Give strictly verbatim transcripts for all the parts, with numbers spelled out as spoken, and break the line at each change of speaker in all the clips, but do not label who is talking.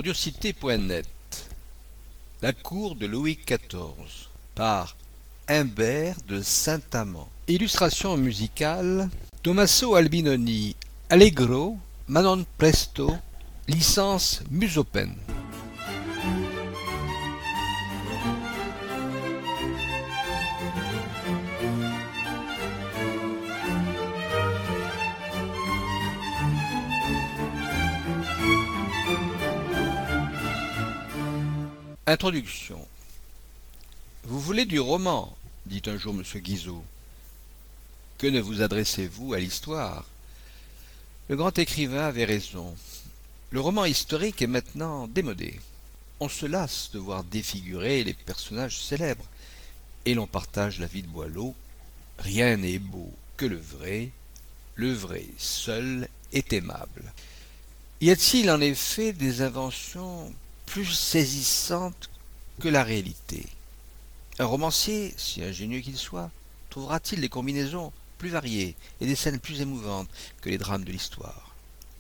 audiocité point net. La cour de Louis quatorze par Humbert de Saint-Amand. Illustration musicale Tommaso Albinoni. Allegro, Manon Presto. Licence Musopen. Introduction. Vous voulez du roman, dit un jour M. Guizot. Que ne vous adressez-vous à l'histoire? Le grand écrivain avait raison. Le roman historique est maintenant démodé. On se lasse de voir défigurer les personnages célèbres, et l'on partage la vie de Boileau. Rien n'est beau que le vrai, le vrai seul est aimable. Y a-t-il en effet des inventions plus saisissantes que la réalité? Un romancier, si ingénieux qu'il soit, trouvera-t-il des combinaisons plus variées et des scènes plus émouvantes que les drames de l'histoire?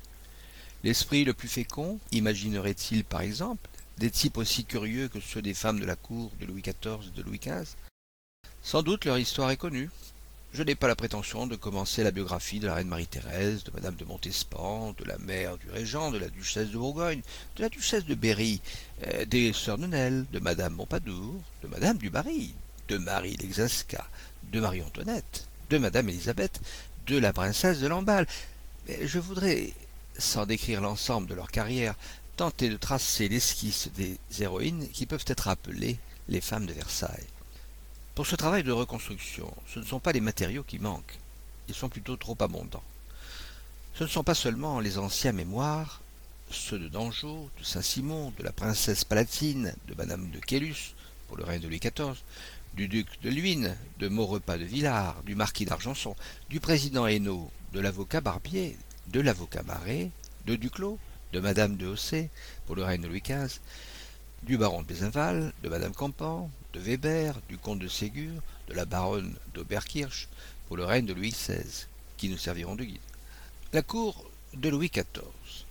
L'esprit le plus fécond imaginerait-il, par exemple, des types aussi curieux que ceux des femmes de la cour de Louis quatorze et de Louis quinze? Sans doute leur histoire est connue. Je n'ai pas la prétention de commencer la biographie de la reine Marie-Thérèse, de madame de Montespan, de la mère du régent, de la duchesse de Bourgogne, de la duchesse de Berry, euh, des sœurs Nenel, de madame Pompadour, de madame du Barry, de Marie Lexasca, de Marie-Antoinette, de madame Élisabeth, de la princesse de Lamballe. Mais je voudrais, sans décrire l'ensemble de leur carrière, tenter de tracer l'esquisse des héroïnes qui peuvent être appelées les femmes de Versailles. Pour ce travail de reconstruction, ce ne sont pas les matériaux qui manquent, ils sont plutôt trop abondants. Ce ne sont pas seulement les anciens mémoires, ceux de Dangeau, de Saint-Simon, de la princesse Palatine, de madame de Caylus, pour le règne de Louis quatorze, du duc de Luynes, de Maurepas de Villars, du marquis d'Argenson, du président Hainaut, de l'avocat Barbier, de l'avocat Maret, de Duclos, de madame de Hossé, pour le règne de Louis quinze, du baron de Besenval, de madame Campan, de Weber, du comte de Ségur, de la baronne d'Oberkirch, pour le règne de Louis seize, qui nous serviront de guide. La cour de Louis quatorze.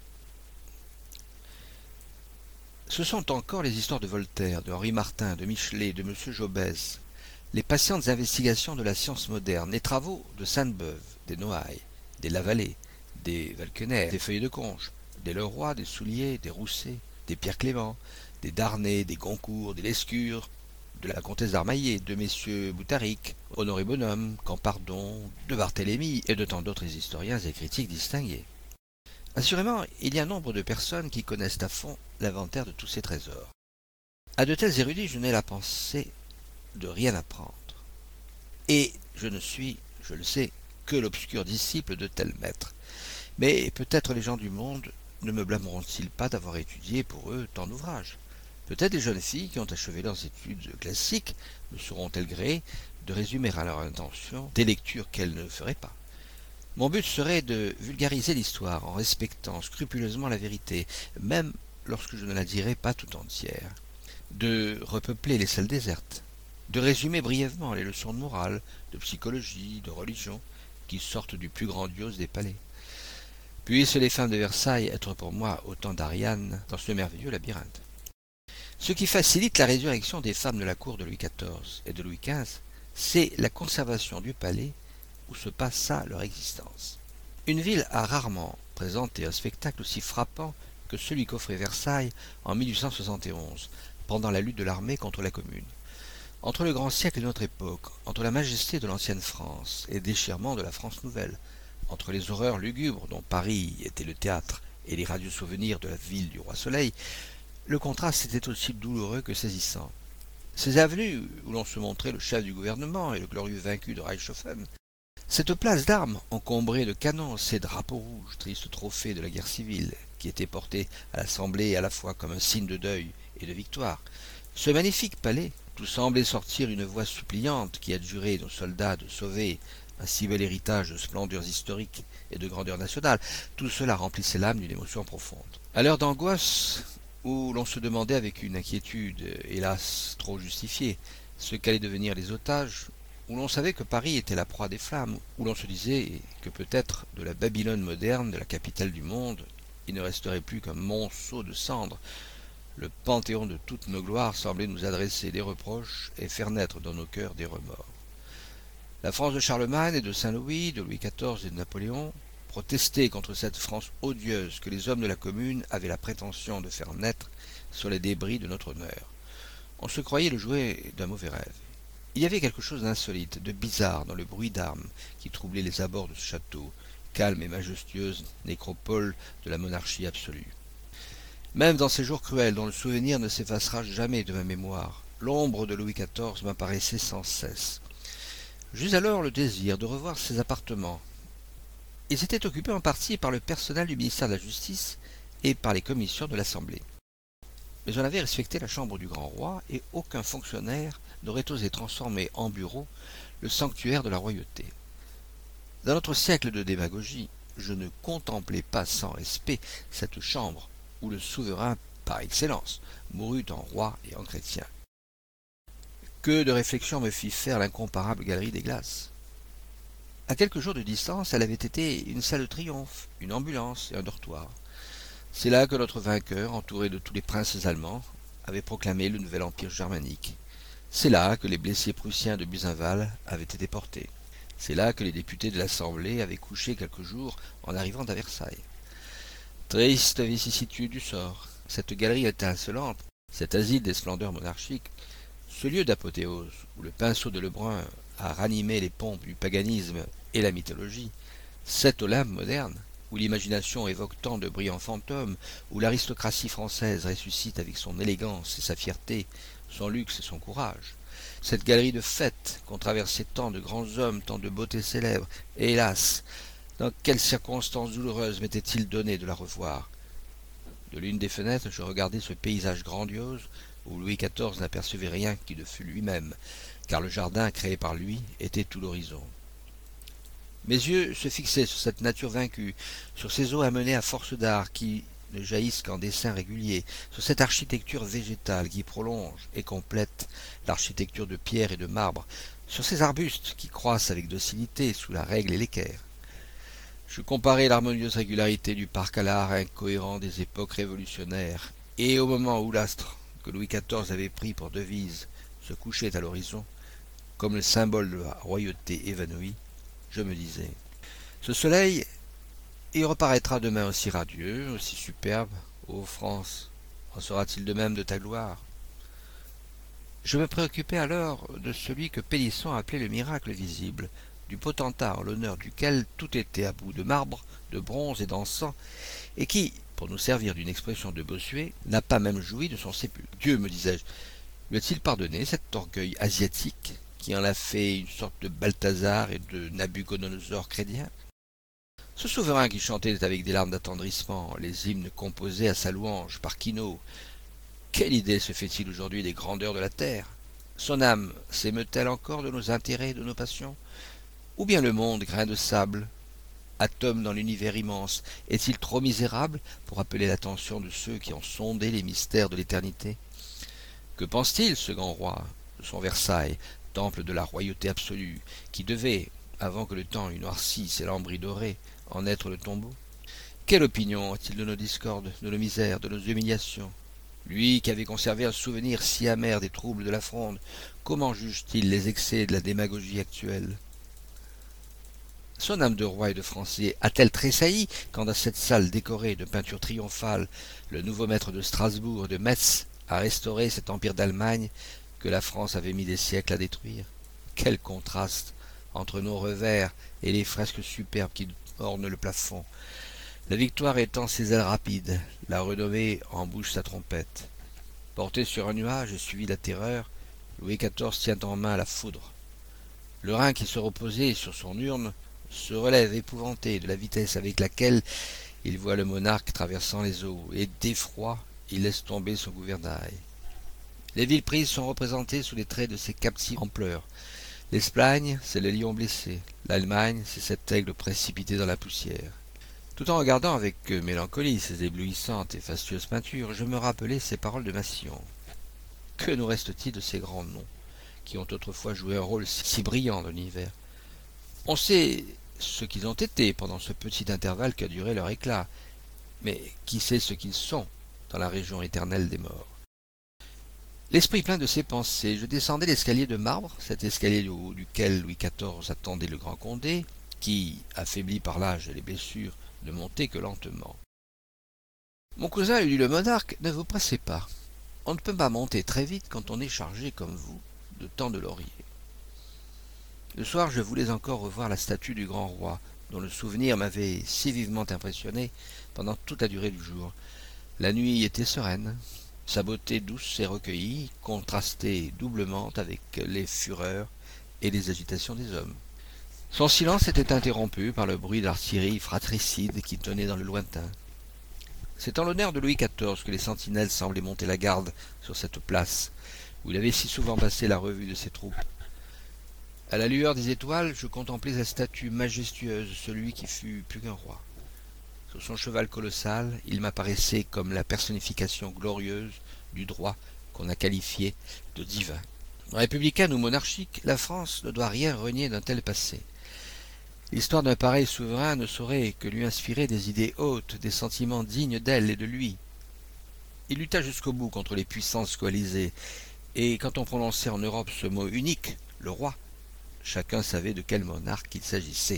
Ce sont encore les histoires de Voltaire, de Henri Martin, de Michelet, de M. Jobès, les patientes investigations de la science moderne, les travaux de Sainte-Beuve, des Noailles, des Lavallée, des Valquenaire, des Feuilles de Conche, des Leroy, des Soulier, des Rousset, des Pierre Clément, des Darnay, des Goncourt, des Lescure, de la comtesse d'Armaillet, de messieurs Boutaric, Honoré Bonhomme, Campardon, de Barthélemy et de tant d'autres historiens et critiques distingués. Assurément, il y a nombre de personnes qui connaissent à fond l'inventaire de tous ces trésors. À de tels érudits, je n'ai la pensée de rien apprendre. Et je ne suis, je le sais, que l'obscur disciple de tels maîtres. Mais peut-être les gens du monde ne me blâmeront-ils pas d'avoir étudié pour eux tant d'ouvrages? Peut-être les jeunes filles qui ont achevé leurs études classiques me seront-elles gré de résumer à leur intention des lectures qu'elles ne feraient pas. Mon but serait de vulgariser l'histoire en respectant scrupuleusement la vérité, même lorsque je ne la dirai pas tout entière, de repeupler les salles désertes, de résumer brièvement les leçons de morale, de psychologie, de religion, qui sortent du plus grandiose des palais. Puissent les femmes de Versailles être pour moi autant d'Ariane dans ce merveilleux labyrinthe. Ce qui facilite la résurrection des femmes de la cour de Louis quatorze et de Louis quinze, c'est la conservation du palais où se passa leur existence. Une ville a rarement présenté un spectacle aussi frappant que celui qu'offrait Versailles en mille huit cent soixante et onze, pendant la lutte de l'armée contre la Commune. Entre le grand siècle de notre époque, entre la majesté de l'ancienne France et le déchirement de la France nouvelle, entre les horreurs lugubres dont Paris était le théâtre et les radieux souvenirs de la ville du roi Soleil, le contraste était aussi douloureux que saisissant. Ces avenues où l'on se montrait le chef du gouvernement et le glorieux vaincu de Reichshoffen, cette place d'armes encombrée de canons, ces drapeaux rouges, tristes trophées de la guerre civile, qui étaient portés à l'Assemblée à la fois comme un signe de deuil et de victoire, ce magnifique palais, d'où semblait sortir une voix suppliante qui adjurait nos soldats de sauver un si bel héritage de splendeurs historiques et de grandeur nationale, tout cela remplissait l'âme d'une émotion profonde. À l'heure d'angoisse, où l'on se demandait avec une inquiétude, hélas trop justifiée, ce qu'allaient devenir les otages, où l'on savait que Paris était la proie des flammes, où l'on se disait que peut-être de la Babylone moderne, de la capitale du monde, il ne resterait plus qu'un monceau de cendres. Le panthéon de toutes nos gloires semblait nous adresser des reproches et faire naître dans nos cœurs des remords. La France de Charlemagne et de Saint-Louis, de Louis quatorze et de Napoléon, protestait contre cette France odieuse que les hommes de la Commune avaient la prétention de faire naître sur les débris de notre honneur. On se croyait le jouet d'un mauvais rêve. Il y avait quelque chose d'insolite, de bizarre dans le bruit d'armes qui troublait les abords de ce château, calme et majestueuse nécropole de la monarchie absolue. Même dans ces jours cruels dont le souvenir ne s'effacera jamais de ma mémoire, l'ombre de Louis quatorze m'apparaissait sans cesse. J'eus alors le désir de revoir ces appartements. Ils étaient occupés en partie par le personnel du ministère de la Justice et par les commissions de l'Assemblée. Mais on avait respecté la chambre du grand roi et aucun fonctionnaire n'aurait osé transformer en bureau le sanctuaire de la royauté. Dans notre siècle de démagogie, je ne contemplais pas sans respect cette chambre où le souverain, par excellence, mourut en roi et en chrétien. Que de réflexions me fit faire l'incomparable galerie des glaces. À quelques jours de distance, elle avait été une salle de triomphe, une ambulance et un dortoir. C'est là que notre vainqueur, entouré de tous les princes allemands, avait proclamé le nouvel empire germanique. C'est là que les blessés prussiens de Buzenval avaient été portés. C'est là que les députés de l'Assemblée avaient couché quelques jours en arrivant à Versailles. Triste vicissitude du sort, cette galerie étincelante, cet asile des splendeurs monarchiques, ce lieu d'apothéose où le pinceau de Lebrun a ranimé les pompes du paganisme et la mythologie, cette Olympe moderne, où l'imagination évoque tant de brillants fantômes, où l'aristocratie française ressuscite avec son élégance et sa fierté, son luxe et son courage. Cette galerie de fêtes qu'ont traversé tant de grands hommes, tant de beautés célèbres, et hélas, dans quelles circonstances douloureuses m'était-il donné de la revoir? De l'une des fenêtres, je regardais ce paysage grandiose, où Louis quatorze n'apercevait rien qui ne fût lui-même, car le jardin créé par lui était tout l'horizon. Mes yeux se fixaient sur cette nature vaincue, sur ces eaux amenées à force d'art qui ne jaillissent qu'en dessins réguliers, sur cette architecture végétale qui prolonge et complète l'architecture de pierre et de marbre, sur ces arbustes qui croissent avec docilité sous la règle et l'équerre. Je comparais l'harmonieuse régularité du parc à l'art incohérent des époques révolutionnaires, et au moment où l'astre que Louis quatorze avait pris pour devise se couchait à l'horizon, comme le symbole de la royauté évanouie, je me disais, ce soleil, il reparaîtra demain aussi radieux, aussi superbe. Ô France, en sera-t-il de même de ta gloire? Je me préoccupais alors de celui que Pélisson appelait le miracle visible, du potentat en l'honneur duquel tout était à bout de marbre, de bronze et d'encens, et qui, pour nous servir d'une expression de Bossuet, n'a pas même joui de son sépulcre. Dieu, me disais-je, lui a-t-il pardonné cet orgueil asiatique qui en a fait une sorte de Balthazar et de Nabuchodonosor chrétien? Ce souverain qui chantait avec des larmes d'attendrissement les hymnes composés à sa louange par Quinault, quelle idée se fait-il aujourd'hui des grandeurs de la terre? Son âme s'émeut-elle encore de nos intérêts et de nos passions? Ou bien le monde, grain de sable, atome dans l'univers immense, est-il trop misérable pour appeler l'attention de ceux qui ont sondé les mystères de l'éternité? Que pense-t-il, ce grand roi, de son Versailles, temple de la royauté absolue, qui devait, avant que le temps eût noirci ses lambris dorés, en être le tombeau? Quelle opinion a-t-il de nos discordes, de nos misères, de nos humiliations? Lui qui avait conservé un souvenir si amer des troubles de la Fronde, comment juge-t-il les excès de la démagogie actuelle? Son âme de roi et de Français a-t-elle tressailli quand dans cette salle décorée de peintures triomphales, le nouveau maître de Strasbourg et de Metz a restauré cet empire d'Allemagne que la France avait mis des siècles à détruire? Quel contraste entre nos revers et les fresques superbes qui ornent le plafond! La victoire étend ses ailes rapides, la renommée embouche sa trompette. Porté sur un nuage et suivi de la terreur, Louis quatorze tient en main la foudre. Le Rhin qui se reposait sur son urne se relève épouvanté de la vitesse avec laquelle il voit le monarque traversant les eaux, et d'effroi il laisse tomber son gouvernail. Les villes prises sont représentées sous les traits de ces captifs en pleurs. L'Espagne, c'est le lion blessé. L'Allemagne, c'est cet aigle précipité dans la poussière. Tout en regardant avec mélancolie ces éblouissantes et fastueuses peintures, je me rappelais ces paroles de Massillon. Que nous reste-t-il de ces grands noms, qui ont autrefois joué un rôle si brillant dans l'univers? On sait ce qu'ils ont été pendant ce petit intervalle qu'a duré leur éclat, mais qui sait ce qu'ils sont dans la région éternelle des morts. L'esprit plein de ces pensées, je descendais l'escalier de marbre, cet escalier au haut duquel Louis quatorze attendait le grand Condé, qui, affaibli par l'âge et les blessures, ne montait que lentement. Mon cousin lui dit, le monarque, ne vous pressez pas. On ne peut pas monter très vite quand on est chargé comme vous de tant de lauriers. Le soir, je voulais encore revoir la statue du grand roi, dont le souvenir m'avait si vivement impressionné pendant toute la durée du jour. La nuit était sereine, sa beauté douce et recueillie contrastait doublement avec les fureurs et les agitations des hommes. Son silence était interrompu par le bruit d'artillerie fratricide qui tenait dans le lointain. C'est en l'honneur de Louis quatorze que les sentinelles semblaient monter la garde sur cette place, où il avait si souvent passé la revue de ses troupes. À la lueur des étoiles, je contemplais la statue majestueuse de celui qui fut plus qu'un roi. Sur son cheval colossal, il m'apparaissait comme la personnification glorieuse du droit qu'on a qualifié de divin. Républicaine ou monarchique, la France ne doit rien renier d'un tel passé. L'histoire d'un pareil souverain ne saurait que lui inspirer des idées hautes, des sentiments dignes d'elle et de lui. Il lutta jusqu'au bout contre les puissances coalisées, et quand on prononçait en Europe ce mot unique, le roi, chacun savait de quel monarque il s'agissait.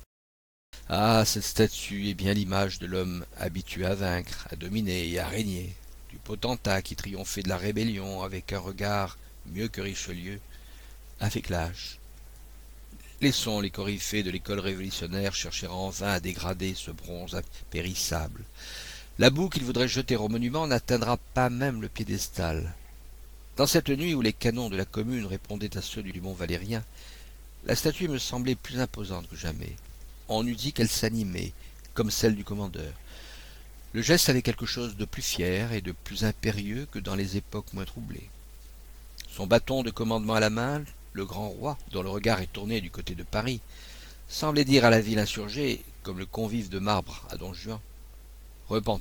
Ah, cette statue est bien l'image de l'homme habitué à vaincre, à dominer et à régner, du potentat qui triomphait de la rébellion avec un regard mieux que Richelieu, avec l'âge. Laissons les coryphées de l'école révolutionnaire chercher en vain à dégrader ce bronze impérissable. La boue qu'il voudrait jeter au monument n'atteindra pas même le piédestal. Dans cette nuit où les canons de la commune répondaient à ceux du mont Valérien, la statue me semblait plus imposante que jamais. On eût dit qu'elle s'animait, comme celle du commandeur. Le geste avait quelque chose de plus fier et de plus impérieux que dans les époques moins troublées. Son bâton de commandement à la main, le grand roi, dont le regard est tourné du côté de Paris, semblait dire à la ville insurgée, comme le convive de marbre à Don Juan, « Repens-toi ».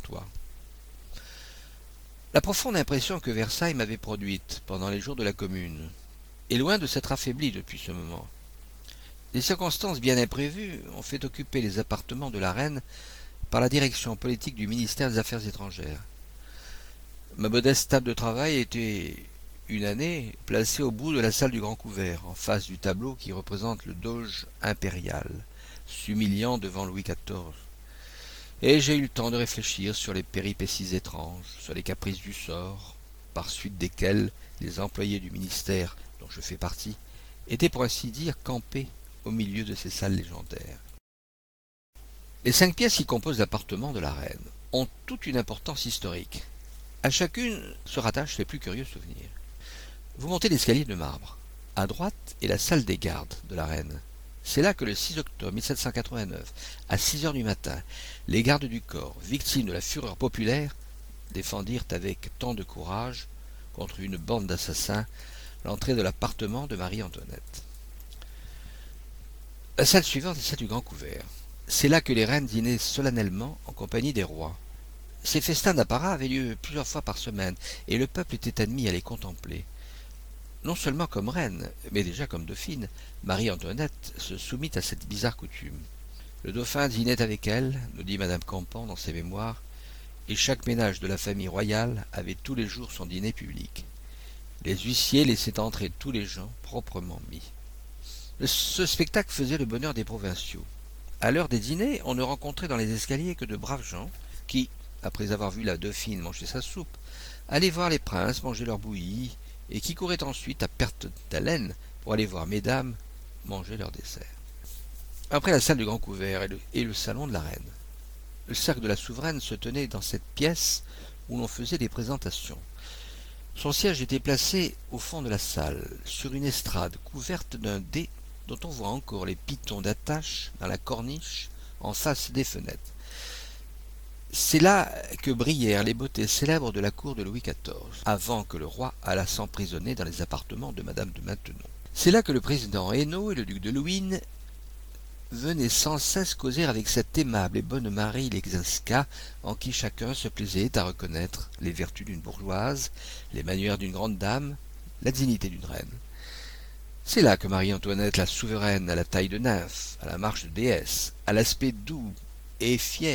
La profonde impression que Versailles m'avait produite pendant les jours de la Commune est loin de s'être affaiblie depuis ce moment. Des circonstances bien imprévues ont fait occuper les appartements de la reine par la direction politique du ministère des Affaires étrangères. Ma modeste table de travail était, une année, placée au bout de la salle du Grand Couvert, en face du tableau qui représente le doge impérial, s'humiliant devant Louis quatorze. Et j'ai eu le temps de réfléchir sur les péripéties étranges, sur les caprices du sort, par suite desquels les employés du ministère dont je fais partie étaient pour ainsi dire campés au milieu de ces salles légendaires. Les cinq pièces qui composent l'appartement de la reine ont toute une importance historique. À chacune se rattachent les plus curieux souvenirs. Vous montez l'escalier de marbre. À droite est la salle des gardes de la reine. C'est là que le six octobre mille sept cent quatre-vingt-neuf, à six heures du matin, les gardes du corps, victimes de la fureur populaire, défendirent avec tant de courage, contre une bande d'assassins, l'entrée de l'appartement de Marie-Antoinette. La salle suivante est celle du Grand Couvert. C'est là que les reines dînaient solennellement en compagnie des rois. Ces festins d'apparat avaient lieu plusieurs fois par semaine, et le peuple était admis à les contempler. Non seulement comme reine, mais déjà comme dauphine, Marie-Antoinette se soumit à cette bizarre coutume. Le dauphin dînait avec elle, nous dit madame Campan dans ses mémoires, et chaque ménage de la famille royale avait tous les jours son dîner public. Les huissiers laissaient entrer tous les gens proprement mis. Ce spectacle faisait le bonheur des provinciaux. À l'heure des dîners, on ne rencontrait dans les escaliers que de braves gens qui, après avoir vu la dauphine manger sa soupe, allaient voir les princes manger leur bouillie, et qui couraient ensuite à perte d'haleine pour aller voir mesdames manger leur dessert. Après la salle du Grand Couvert et le, et le salon de la reine, le cercle de la souveraine se tenait dans cette pièce où l'on faisait des présentations. Son siège était placé au fond de la salle, sur une estrade couverte d'un dais dont on voit encore les pitons d'attache dans la corniche en face des fenêtres. C'est là que brillèrent les beautés célèbres de la cour de Louis quatorze, avant que le roi allât s'emprisonner dans les appartements de madame de Maintenon. C'est là que le président Hainaut et le duc de Luynes venaient sans cesse causer avec cette aimable et bonne Marie Lexasca, en qui chacun se plaisait à reconnaître les vertus d'une bourgeoise, les manières d'une grande dame, la dignité d'une reine. C'est là que Marie-Antoinette, la souveraine à la taille de nymphe, à la marche de déesse, à l'aspect doux et fier,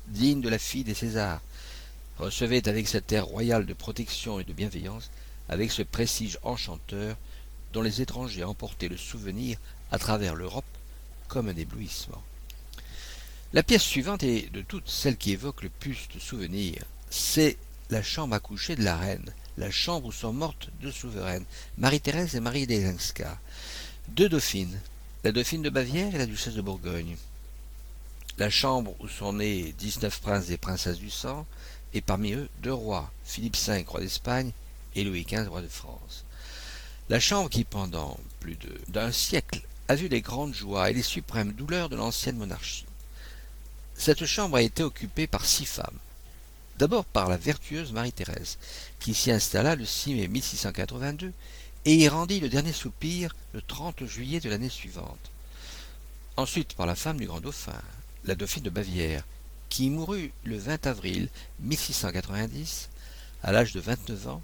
digne de la fille des Césars, recevait avec cet air royal de protection et de bienveillance, avec ce prestige enchanteur dont les étrangers emportaient le souvenir à travers l'Europe comme un éblouissement. La pièce suivante est de toutes celle qui évoque le plus de souvenirs. C'est la chambre à coucher de la reine, la chambre où sont mortes deux souveraines, Marie-Thérèse et Marie Lesinska, deux dauphines, la dauphine de Bavière et la duchesse de Bourgogne. La chambre où sont nés dix-neuf princes et princesses du sang, et parmi eux deux rois, Philippe cinq, roi d'Espagne, et Louis quinze, roi de France. La chambre qui, pendant plus de- d'un siècle, a vu les grandes joies et les suprêmes douleurs de l'ancienne monarchie. Cette chambre a été occupée par six femmes. D'abord par la vertueuse Marie-Thérèse, qui s'y installa le six mai mille six cent quatre-vingt-deux et y rendit le dernier soupir le trente juillet de l'année suivante. Ensuite par la femme du grand dauphin, la dauphine de Bavière, qui mourut le vingt avril mille six cent quatre-vingt-dix, à l'âge de vingt-neuf ans,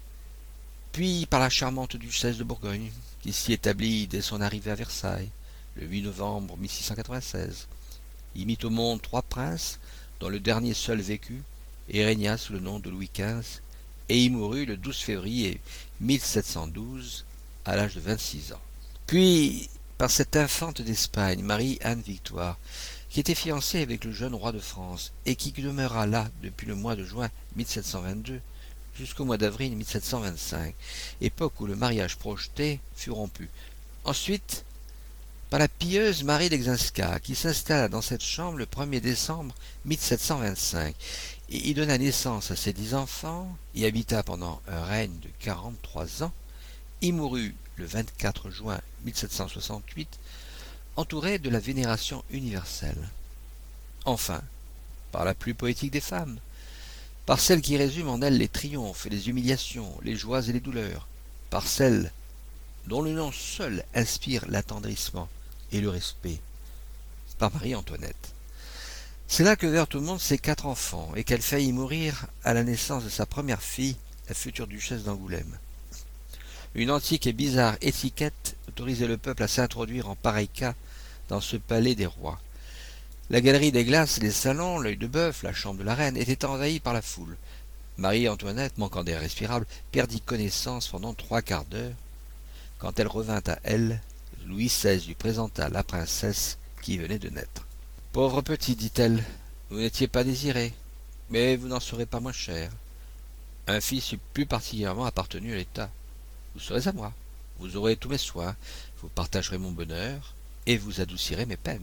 puis par la charmante duchesse de Bourgogne, qui s'y établit dès son arrivée à Versailles, le huit novembre mille six cent quatre-vingt-seize. Il mit au monde trois princes, dont le dernier seul vécut, et régna sous le nom de Louis quinze, et y mourut le douze février mille sept cent douze, à l'âge de vingt-six ans. Puis, par cette infante d'Espagne, Marie-Anne Victoire, qui était fiancée avec le jeune roi de France, et qui demeura là depuis le mois de juin mille sept cent vingt-deux jusqu'au mois d'avril mille sept cent vingt-cinq, époque où le mariage projeté fut rompu. Ensuite, par la pieuse Marie Lesinska, qui s'installa dans cette chambre le premier décembre mille sept cent vingt-cinq, et y donna naissance à ses dix enfants, y habita pendant un règne de quarante-trois ans, y mourut le vingt-quatre juin mille sept cent soixante-huit, entourée de la vénération universelle. Enfin, par la plus poétique des femmes, par celle qui résume en elle les triomphes et les humiliations, les joies et les douleurs, par celle dont le nom seul inspire l'attendrissement et le respect, par Marie-Antoinette. C'est là que vinrent au monde ses quatre enfants, et qu'elle faillit mourir à la naissance de sa première fille, la future duchesse d'Angoulême. Une antique et bizarre étiquette autorisait le peuple à s'introduire en pareil cas dans ce palais des rois. La galerie des glaces, les salons, l'œil de bœuf, la chambre de la reine étaient envahis par la foule. Marie-Antoinette, manquant d'air respirable, perdit connaissance pendant trois quarts d'heure. Quand elle revint à elle, Louis seize lui présenta la princesse qui venait de naître. « Pauvre petit, dit-elle, vous n'étiez pas désiré, mais vous n'en serez pas moins cher. Un fils eût plus particulièrement appartenu à l'État. Vous serez à moi, vous aurez tous mes soins, vous partagerez mon bonheur, et vous adoucirez mes peines. »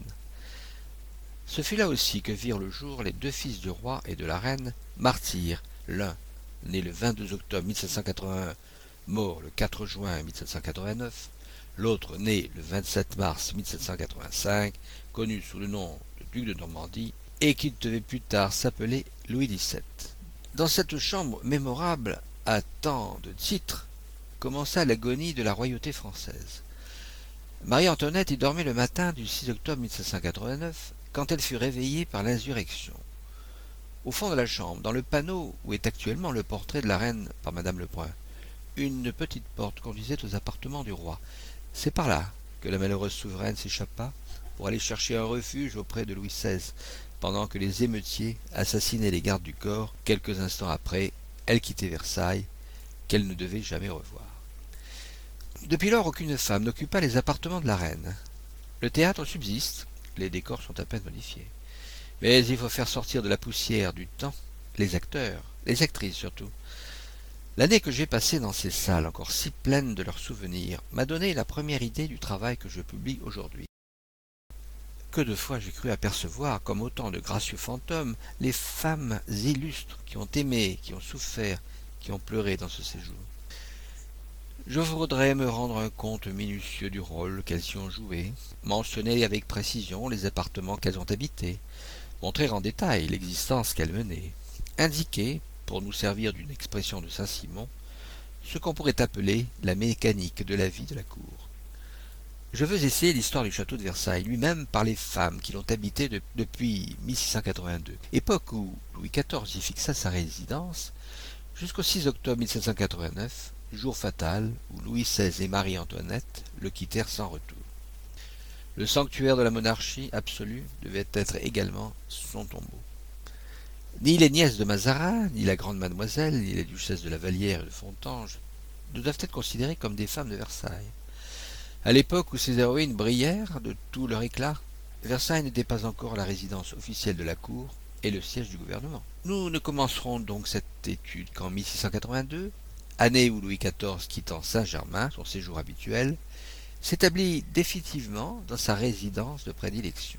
Ce fut là aussi que virent le jour les deux fils du roi et de la reine, martyrs, l'un, né le vingt-deux octobre mille sept cent quatre-vingt-un, mort le quatre juin mille sept cent quatre-vingt-neuf, l'autre né le vingt-sept mars mille sept cent quatre-vingt-cinq, connu sous le nom de duc de Normandie, et qui devait plus tard s'appeler Louis dix-sept. Dans cette chambre mémorable, à tant de titres, commença l'agonie de la royauté française. Marie-Antoinette y dormait le matin du six octobre mille sept cent quatre-vingt-neuf, quand elle fut réveillée par l'insurrection. Au fond de la chambre, dans le panneau où est actuellement le portrait de la reine par Madame Lebrun, une petite porte conduisait aux appartements du roi. C'est par là que la malheureuse souveraine s'échappa pour aller chercher un refuge auprès de Louis seize, pendant que les émeutiers assassinaient les gardes du corps. Quelques instants après, elle quittait Versailles, qu'elle ne devait jamais revoir. Depuis lors, aucune femme n'occupa les appartements de la reine. Le théâtre subsiste, les décors sont à peine modifiés. Mais il faut faire sortir de la poussière du temps les acteurs, les actrices surtout. L'année que j'ai passée dans ces salles, encore si pleines de leurs souvenirs, m'a donné la première idée du travail que je publie aujourd'hui. Que de fois j'ai cru apercevoir, comme autant de gracieux fantômes, les femmes illustres qui ont aimé, qui ont souffert, qui ont pleuré dans ce séjour. Je voudrais me rendre un compte minutieux du rôle qu'elles y ont joué, mentionner avec précision les appartements qu'elles ont habités, montrer en détail l'existence qu'elles menaient, indiquer, pour nous servir d'une expression de Saint-Simon, ce qu'on pourrait appeler la mécanique de la vie de la cour. Je veux essayer l'histoire du château de Versailles lui-même par les femmes qui l'ont habité de, depuis mille six cent quatre-vingt-deux, époque où Louis quatorze y fixa sa résidence, jusqu'au six octobre mille sept cent quatre-vingt-neuf, jour fatal où Louis seize et Marie-Antoinette le quittèrent sans retour. Le sanctuaire de la monarchie absolue devait être également son tombeau. Ni les nièces de Mazarin, ni la grande mademoiselle, ni les duchesses de la Vallière et de Fontanges ne doivent être considérées comme des femmes de Versailles. À l'époque où ces héroïnes brillèrent de tout leur éclat, Versailles n'était pas encore la résidence officielle de la cour et le siège du gouvernement. Nous ne commencerons donc cette étude qu'en mille six cent quatre-vingt-deux, année où Louis quatorze, quittant Saint-Germain, son séjour habituel, s'établit définitivement dans sa résidence de prédilection.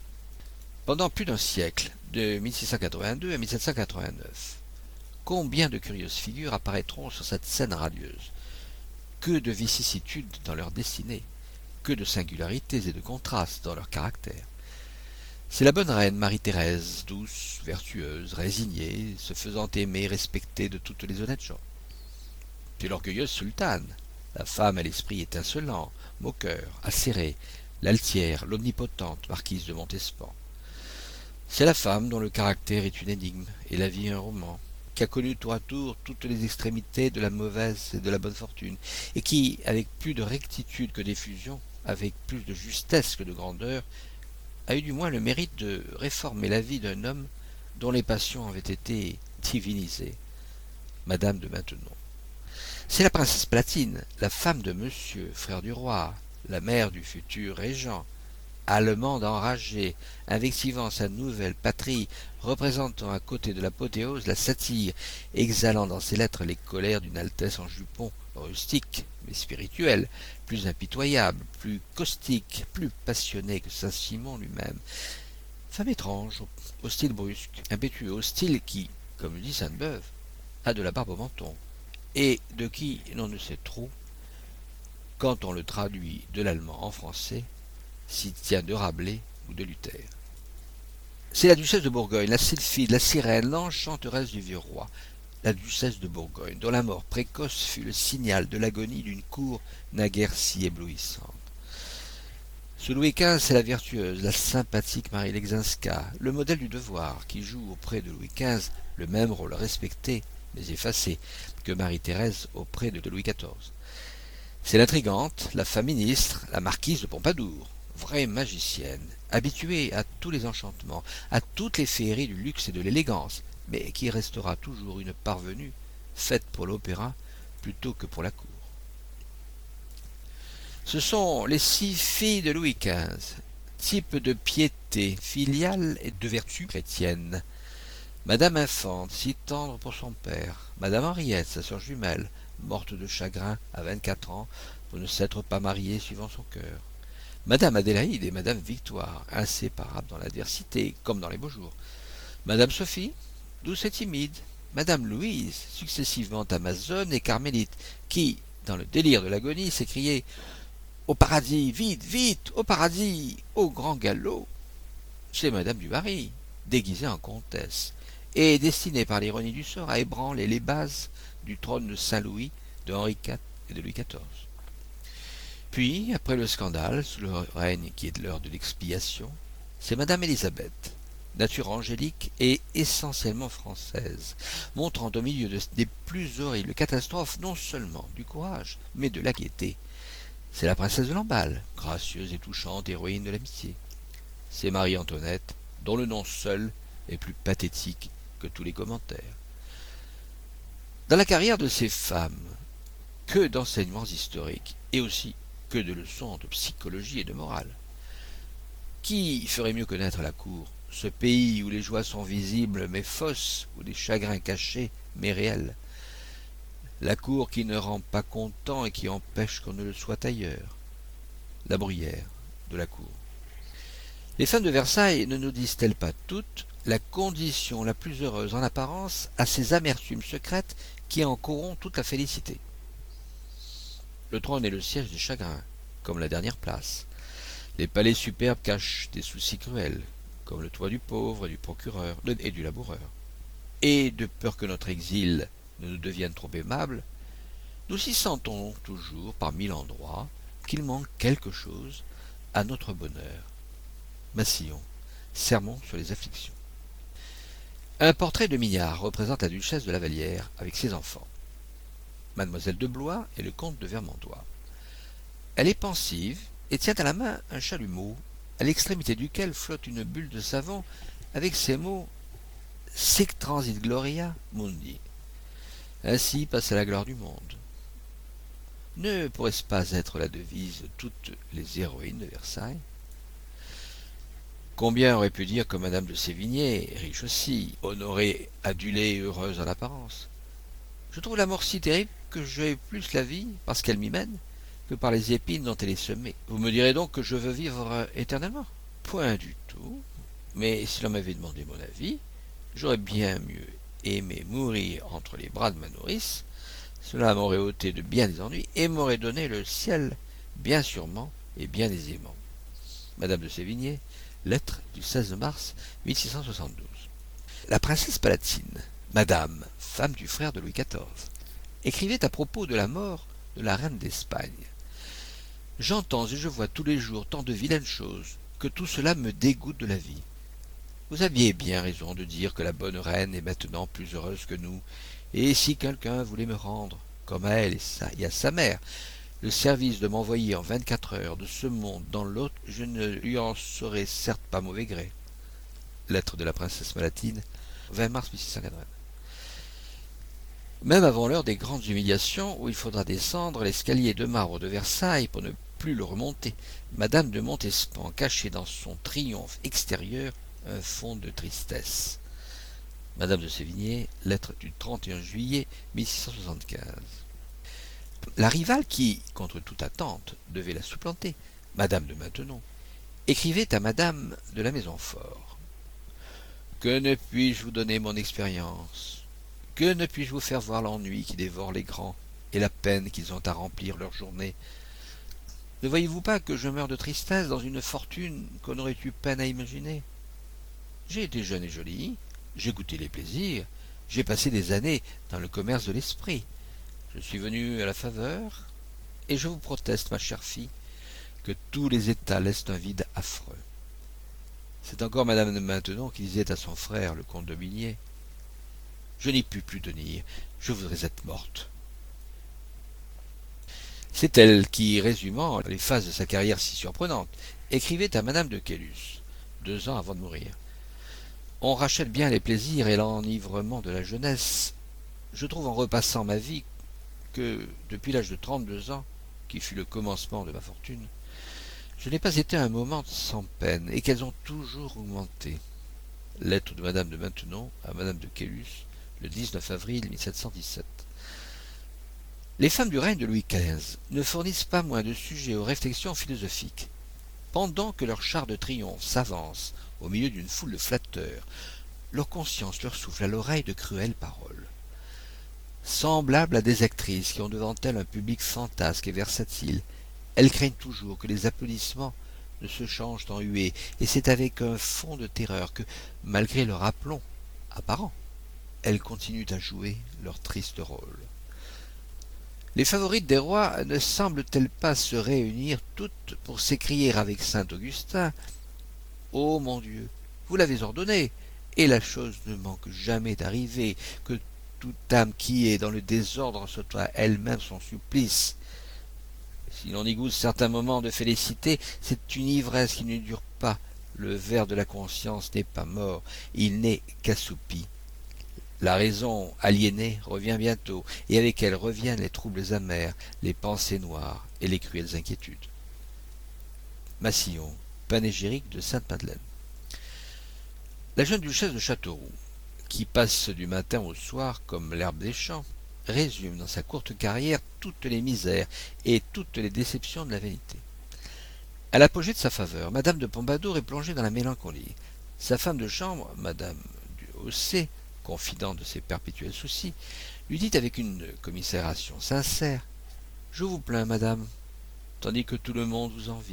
Pendant plus d'un siècle, de mille six cent quatre-vingt-deux à mille sept cent quatre-vingt-neuf, combien de curieuses figures apparaîtront sur cette scène radieuse? Que de vicissitudes dans leur destinée, que de singularités et de contrastes dans leur caractère. C'est la bonne reine Marie-Thérèse, douce, vertueuse, résignée, se faisant aimer, respecter de toutes les honnêtes gens. C'est l'orgueilleuse sultane, la femme à l'esprit étincelant, moqueur, acéré, l'altière, l'omnipotente marquise de Montespan. C'est la femme dont le caractère est une énigme et la vie un roman, qui a connu tour à tour toutes les extrémités de la mauvaise et de la bonne fortune, et qui, avec plus de rectitude que d'effusion, avec plus de justesse que de grandeur, a eu du moins le mérite de réformer la vie d'un homme dont les passions avaient été divinisées, Madame de Maintenon. C'est la princesse Platine, la femme de Monsieur, frère du roi, la mère du futur régent, allemande enragée, invectivant sa nouvelle patrie, représentant à côté de l'apothéose la satire, exhalant dans ses lettres les colères d'une altesse en jupon, rustique, mais spirituelle, plus impitoyable, plus caustique, plus passionnée que Saint-Simon lui-même. Femme étrange, au style brusque, impétueux, au style qui, comme le dit Sainte-Beuve, a de la barbe au menton, et de qui l'on ne sait trop, quand on le traduit de l'allemand en français, s'il tient de Rabelais ou de Luther. C'est la duchesse de Bourgogne, la sylphide, la sirène, l'enchanteresse du vieux roi, la duchesse de Bourgogne, dont la mort précoce fut le signal de l'agonie d'une cour naguère si éblouissante. Sous Louis quinze, c'est la vertueuse, la sympathique Marie Lexinska, le modèle du devoir, qui joue auprès de Louis quinze le même rôle respecté, mais effacé, que Marie-Thérèse auprès de Louis quatorze. C'est l'intrigante, la femme ministre, la marquise de Pompadour, vraie magicienne, habituée à tous les enchantements, à toutes les féeries du luxe et de l'élégance, mais qui restera toujours une parvenue, faite pour l'opéra plutôt que pour la cour. Ce sont les six filles de Louis quinze, type de piété filiale et de vertu chrétienne. Madame Infante, si tendre pour son père, Madame Henriette, sa sœur jumelle, morte de chagrin à vingt-quatre ans pour ne s'être pas mariée suivant son cœur. Madame Adélaïde et Madame Victoire, inséparables dans l'adversité comme dans les beaux jours. Madame Sophie, douce et timide. Madame Louise, successivement amazone et carmélite, qui, dans le délire de l'agonie, s'écriait « Au paradis, vite, vite, au paradis, au grand galop !» C'est Madame du Barry, déguisée en comtesse, et destinée par l'ironie du sort à ébranler les bases du trône de Saint-Louis, de Henri quatre et de Louis quatorze. Puis, après le scandale, sous le règne qui est l'heure de l'expiation, c'est Madame Élisabeth, nature angélique et essentiellement française, montrant au milieu de, des plus horribles catastrophes non seulement du courage, mais de la gaieté. C'est la princesse de Lamballe, gracieuse et touchante héroïne de l'amitié. C'est Marie-Antoinette, dont le nom seul est plus pathétique que tous les commentaires. Dans la carrière de ces femmes, que d'enseignements historiques, et aussi que de leçons de psychologie et de morale. Qui ferait mieux connaître la cour, ce pays où les joies sont visibles mais fausses, où les chagrins cachés mais réels? La cour qui ne rend pas content et qui empêche qu'on ne le soit ailleurs. La bruyère de la cour. Les femmes de Versailles ne nous disent-elles pas toutes la condition la plus heureuse en apparence à ces amertumes secrètes qui en corrompent toute la félicité? Le trône est le siège des chagrins, comme la dernière place. Les palais superbes cachent des soucis cruels, comme le toit du pauvre et du procureur et du laboureur. Et de peur que notre exil ne nous devienne trop aimable, nous y sentons toujours par mille endroits qu'il manque quelque chose à notre bonheur. Massillon, Sermon sur les afflictions. Un portrait de Mignard représente la duchesse de la Vallière avec ses enfants. Mademoiselle de Blois et le comte de Vermandois. Elle est pensive et tient à la main un chalumeau, à l'extrémité duquel flotte une bulle de savon avec ces mots Sic transit gloria mundi. Ainsi passe la gloire du monde. Ne pourrait-ce pas être la devise de toutes les héroïnes de Versailles? Combien aurait pu dire que Madame de Sévigné, riche aussi, honorée, adulée et heureuse en apparence? Je trouve la mort si terrible que j'ai plus la vie, parce qu'elle m'y mène, que par les épines dont elle est semée. Vous me direz donc que je veux vivre éternellement? Point du tout. Mais si l'on m'avait demandé mon avis, j'aurais bien mieux aimé mourir entre les bras de ma nourrice. Cela m'aurait ôté de bien des ennuis et m'aurait donné le ciel, bien sûrement et bien aisément. Madame de Sévigné, lettre du seize mars mille six cent soixante-douze. La princesse palatine, Madame, femme du frère de Louis quatorze, écrivait à propos de la mort de la reine d'Espagne. J'entends et je vois tous les jours tant de vilaines choses que tout cela me dégoûte de la vie. Vous aviez bien raison de dire que la bonne reine est maintenant plus heureuse que nous, et si quelqu'un voulait me rendre, comme à elle et, sa, et à sa mère, le service de m'envoyer en vingt-quatre heures de ce monde dans l'autre, je ne lui en saurais certes pas mauvais gré. Lettre de la princesse palatine, vingt mars mille six cent quatre-vingts. Même avant l'heure des grandes humiliations, où il faudra descendre l'escalier de marbre de Versailles pour ne plus le remonter, Madame de Montespan cachait dans son triomphe extérieur un fond de tristesse. Madame de Sévigné, lettre du trente et un juillet mille six cent soixante-quinze. La rivale qui, contre toute attente, devait la supplanter, Madame de Maintenon, écrivait à Madame de la Maisonfort. Que ne puis-je vous donner mon expérience? Que ne puis-je vous faire voir l'ennui qui dévore les grands et la peine qu'ils ont à remplir leur journée? Ne voyez-vous pas que je meurs de tristesse dans une fortune qu'on aurait eu peine à imaginer? J'ai été jeune et jolie, j'ai goûté les plaisirs, j'ai passé des années dans le commerce de l'esprit. Je suis venu à la faveur, et je vous proteste, ma chère fille, que tous les états laissent un vide affreux. C'est encore Madame de Maintenon qui disait à son frère, le comte de Migné, « Je n'y puis plus tenir, je voudrais être morte. » C'est elle qui, résumant les phases de sa carrière si surprenantes, écrivait à Madame de Caylus, deux ans avant de mourir. « On rachète bien les plaisirs et l'enivrement de la jeunesse. Je trouve en repassant ma vie que, depuis l'âge de trente-deux ans, qui fut le commencement de ma fortune, je n'ai pas été un moment sans peine, et qu'elles ont toujours augmenté. » Lettre de Madame de Maintenon à Madame de Caylus, le dix-neuf avril mille sept cent dix-sept. Les femmes du règne de Louis quinze ne fournissent pas moins de sujets aux réflexions philosophiques. Pendant que leur char de triomphe s'avance au milieu d'une foule de flatteurs, leur conscience leur souffle à l'oreille de cruelles paroles. Semblables à des actrices qui ont devant elles un public fantasque et versatile, elles craignent toujours que les applaudissements ne se changent en huées, et c'est avec un fond de terreur que, malgré leur aplomb apparent, elles continuent à jouer leur triste rôle. Les favorites des rois ne semblent-elles pas se réunir toutes pour s'écrier avec saint Augustin « Ô mon Dieu, vous l'avez ordonné, et la chose ne manque jamais d'arriver, que toute âme qui est dans le désordre soit elle-même son supplice. Si l'on y goûte certains moments de félicité, c'est une ivresse qui ne dure pas. Le ver de la conscience n'est pas mort, il n'est qu'assoupi. La raison aliénée revient bientôt, et avec elle reviennent les troubles amers, les pensées noires et les cruelles inquiétudes. » Massillon, panégyrique de Sainte-Madeleine. La jeune duchesse de Châteauroux, qui passe du matin au soir comme l'herbe des champs, résume dans sa courte carrière toutes les misères et toutes les déceptions de la vanité. À l'apogée de sa faveur, Madame de Pompadour est plongée dans la mélancolie. Sa femme de chambre, Madame du Hossé, confidente de ses perpétuels soucis, lui dit avec une commisération sincère « Je vous plains, madame, tandis que tout le monde vous envie. »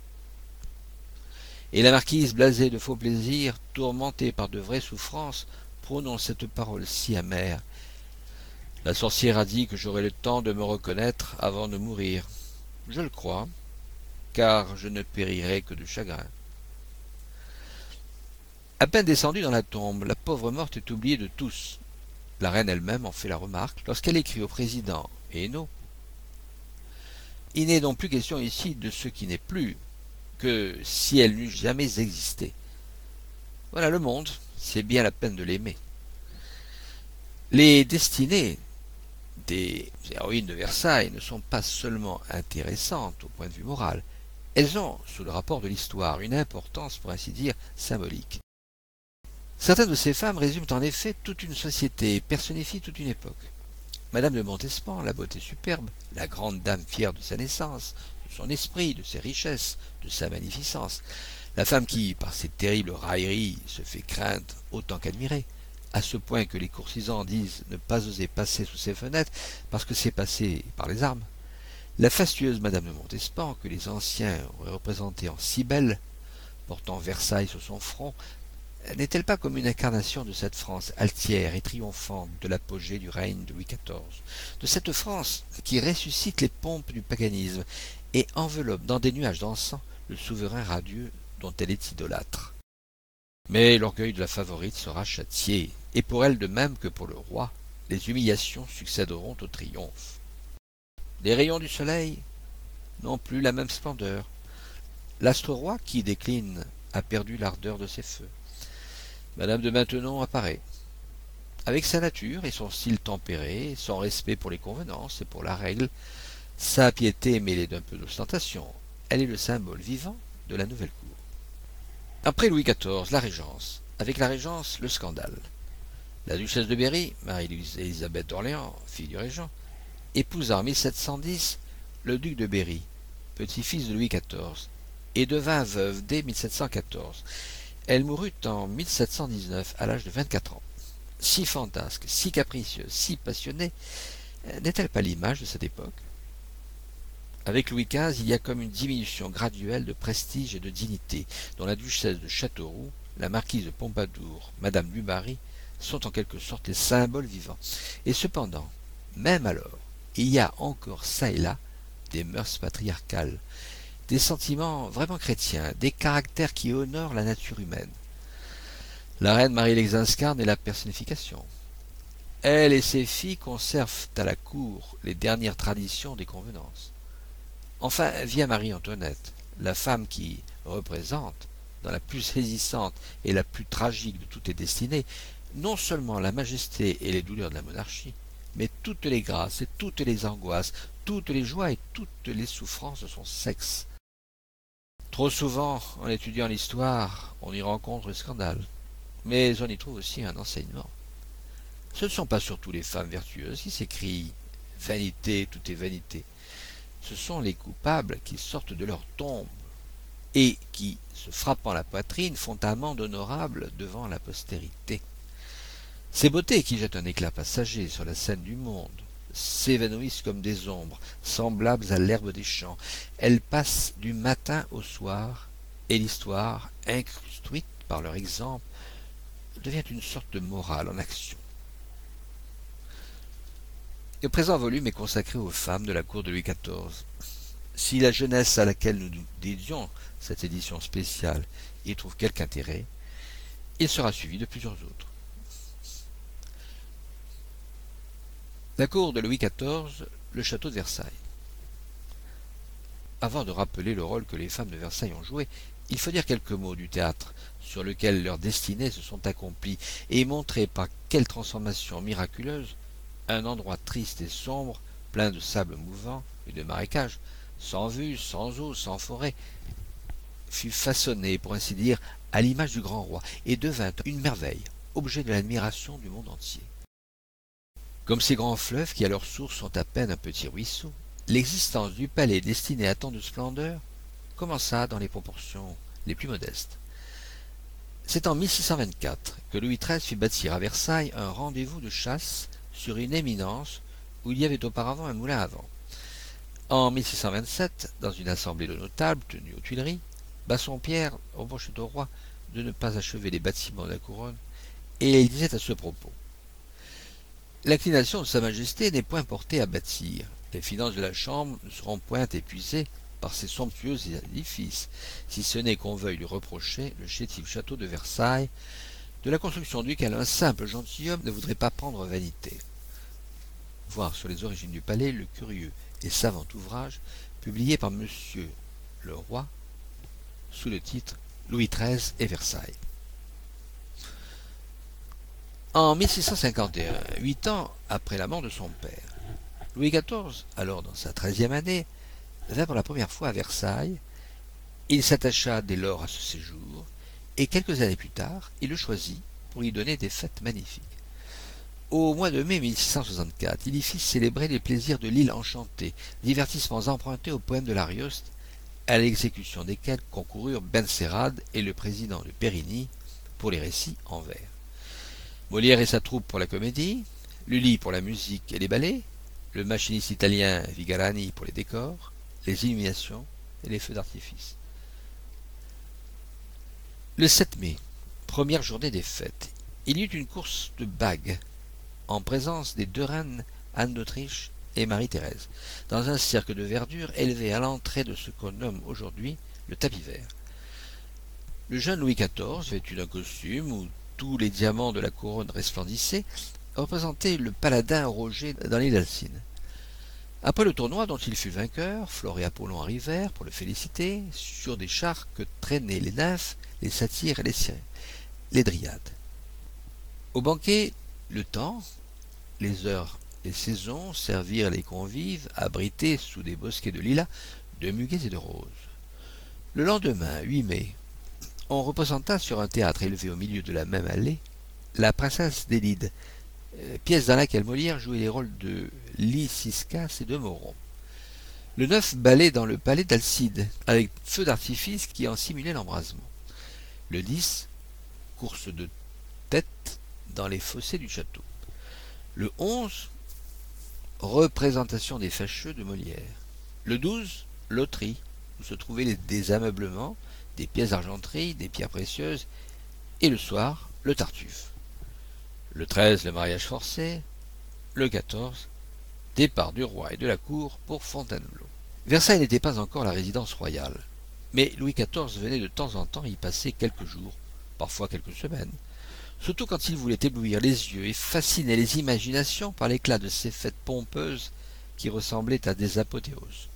Et la marquise, blasée de faux plaisirs, tourmentée par de vraies souffrances, prononce cette parole si amère. « La sorcière a dit que j'aurais le temps de me reconnaître avant de mourir. Je le crois, car je ne périrai que de chagrin. » À peine descendue dans la tombe, la pauvre morte est oubliée de tous. La reine elle-même en fait la remarque lorsqu'elle écrit au président Hainaut. Il n'est donc plus question ici de ce qui n'est plus, que si elle n'eût jamais existé. Voilà le monde, c'est bien la peine de l'aimer. Les destinées des héroïnes de Versailles ne sont pas seulement intéressantes au point de vue moral, elles ont, sous le rapport de l'histoire, une importance, pour ainsi dire, symbolique. Certaines de ces femmes résument en effet toute une société et personnifient toute une époque. Madame de Montespan, la beauté superbe, la grande dame fière de sa naissance, de son esprit, de ses richesses, de sa magnificence, la femme qui, par ses terribles railleries, se fait craindre autant qu'admirer, à ce point que les courtisans disent ne pas oser passer sous ses fenêtres parce que c'est passé par les armes. La fastueuse Madame de Montespan, que les anciens auraient représentée en Cybèle, portant Versailles sur son front, n'est-elle pas comme une incarnation de cette France altière et triomphante de l'apogée du règne de Louis quatorze, de cette France qui ressuscite les pompes du paganisme et enveloppe dans des nuages d'encens le souverain radieux dont elle est idolâtre? Mais l'orgueil de la favorite sera châtié, et pour elle de même que pour le roi, les humiliations succéderont au triomphe. Les rayons du soleil n'ont plus la même splendeur. L'astre roi qui décline a perdu l'ardeur de ses feux. Madame de Maintenon apparaît. Avec sa nature et son style tempéré, son respect pour les convenances et pour la règle, sa piété mêlée d'un peu d'ostentation, elle est le symbole vivant de la nouvelle cour. Après Louis quatorze, la Régence. Avec la Régence, le scandale. La duchesse de Berry, Marie-Louise Élisabeth d'Orléans, fille du régent, épousa en mille sept cent dix le duc de Berry, petit-fils de Louis quatorze, et devint veuve dès mille sept cent quatorze. Elle mourut en mille sept cent dix-neuf à l'âge de vingt-quatre ans. Si fantasque, si capricieuse, si passionnée, n'est-elle pas l'image de cette époque? Avec Louis quinze, il y a comme une diminution graduelle de prestige et de dignité, dont la duchesse de Châteauroux, la marquise de Pompadour, Madame du Barry, sont en quelque sorte les symboles vivants. Et cependant, même alors, il y a encore çà et là des mœurs patriarcales, des sentiments vraiment chrétiens, des caractères qui honorent la nature humaine. La reine Marie Lexinska en est la personnification. Elle et ses filles conservent à la cour les dernières traditions des convenances. Enfin vient Marie-Antoinette, la femme qui représente, dans la plus saisissante et la plus tragique de toutes les destinées, non seulement la majesté et les douleurs de la monarchie, mais toutes les grâces et toutes les angoisses, toutes les joies et toutes les souffrances de son sexe. Trop souvent, en étudiant l'histoire, on y rencontre le scandale, mais on y trouve aussi un enseignement. Ce ne sont pas surtout les femmes vertueuses qui s'écrient « vanité, tout est vanité ». Ce sont les coupables qui sortent de leur tombe et qui, se frappant la poitrine, font amende honorable devant la postérité. Ces beautés qui jettent un éclat passager sur la scène du monde s'évanouissent comme des ombres, semblables à l'herbe des champs. Elles passent du matin au soir, et l'histoire, instruite par leur exemple, devient une sorte de morale en action. Le présent volume est consacré aux femmes de la cour de Louis quatorze. Si la jeunesse à laquelle nous dédions cette édition spéciale y trouve quelque intérêt, il sera suivi de plusieurs autres. La cour de Louis quatorze, le château de Versailles. Avant de rappeler le rôle que les femmes de Versailles ont joué, il faut dire quelques mots du théâtre sur lequel leurs destinées se sont accomplies et montrer par quelle transformation miraculeuse un endroit triste et sombre, plein de sable mouvant et de marécages, sans vue, sans eau, sans forêt, fut façonné, pour ainsi dire, à l'image du grand roi et devint une merveille, objet de l'admiration du monde entier. Comme ces grands fleuves qui à leur source sont à peine un petit ruisseau, l'existence du palais destiné à tant de splendeur commença dans les proportions les plus modestes. C'est en mille six cent vingt-quatre que Louis treize fit bâtir à Versailles un rendez-vous de chasse sur une éminence où il y avait auparavant un moulin à vent. En mille six cent vingt-sept, dans une assemblée de notables tenue aux Tuileries, Bassompierre reprochait au roi de ne pas achever les bâtiments de la couronne, et il disait à ce propos: l'inclination de Sa Majesté n'est point portée à bâtir. Les finances de la Chambre ne seront point épuisées par ces somptueux édifices, si ce n'est qu'on veuille lui reprocher le chétif château de Versailles, de la construction duquel un simple gentilhomme ne voudrait pas prendre vanité. Voir sur les origines du palais le curieux et savant ouvrage publié par Monsieur le Roi sous le titre Louis treize et Versailles. En mille six cent cinquante et un, huit ans après la mort de son père, Louis quatorze, alors dans sa treizième année, vint pour la première fois à Versailles. Il s'attacha dès lors à ce séjour, et quelques années plus tard, il le choisit pour y donner des fêtes magnifiques. Au mois de mai mille six cent soixante-quatre, il y fit célébrer les plaisirs de l'île enchantée, divertissements empruntés au poème de l'Arioste, à l'exécution desquels concoururent Benserade et le président de Périgny pour les récits en vers. Molière et sa troupe pour la comédie, Lully pour la musique et les ballets, le machiniste italien Vigarani pour les décors, les illuminations et les feux d'artifice. Le sept mai, première journée des fêtes, il y eut une course de bagues en présence des deux reines Anne d'Autriche et Marie-Thérèse, dans un cercle de verdure élevé à l'entrée de ce qu'on nomme aujourd'hui le tapis vert. Le jeune Louis quatorze, vêtu d'un costume où tous les diamants de la couronne resplendissaient, représentait le paladin Roger dans l'île d'Alcine. Après le tournoi dont il fut vainqueur, Flore et Apollon arrivèrent pour le féliciter sur des chars que traînaient les nymphes, les satyres et les, les dryades. Au banquet, le temps, les heures, les saisons servirent les convives abrités sous des bosquets de lilas, de muguets et de roses. Le lendemain, huit mai, on représenta sur un théâtre élevé au milieu de la même allée la princesse d'Élide, pièce dans laquelle Molière jouait les rôles de Lyciscas et de Moron. Le neuf ballait dans le palais d'Alcide, avec feu d'artifice qui en simulait l'embrasement. Le dix, course de tête dans les fossés du château. Le onze, représentation des fâcheux de Molière. Le douze, loterie, où se trouvaient les, des ameublements, des pièces d'argenterie, des pierres précieuses, et le soir, le tartuffe. Le treize, le mariage forcé. Le quatorze, départ du roi et de la cour pour Fontainebleau. Versailles n'était pas encore la résidence royale, mais Louis quatorze venait de temps en temps y passer quelques jours, parfois quelques semaines, surtout quand il voulait éblouir les yeux et fasciner les imaginations par l'éclat de ces fêtes pompeuses qui ressemblaient à des apothéoses.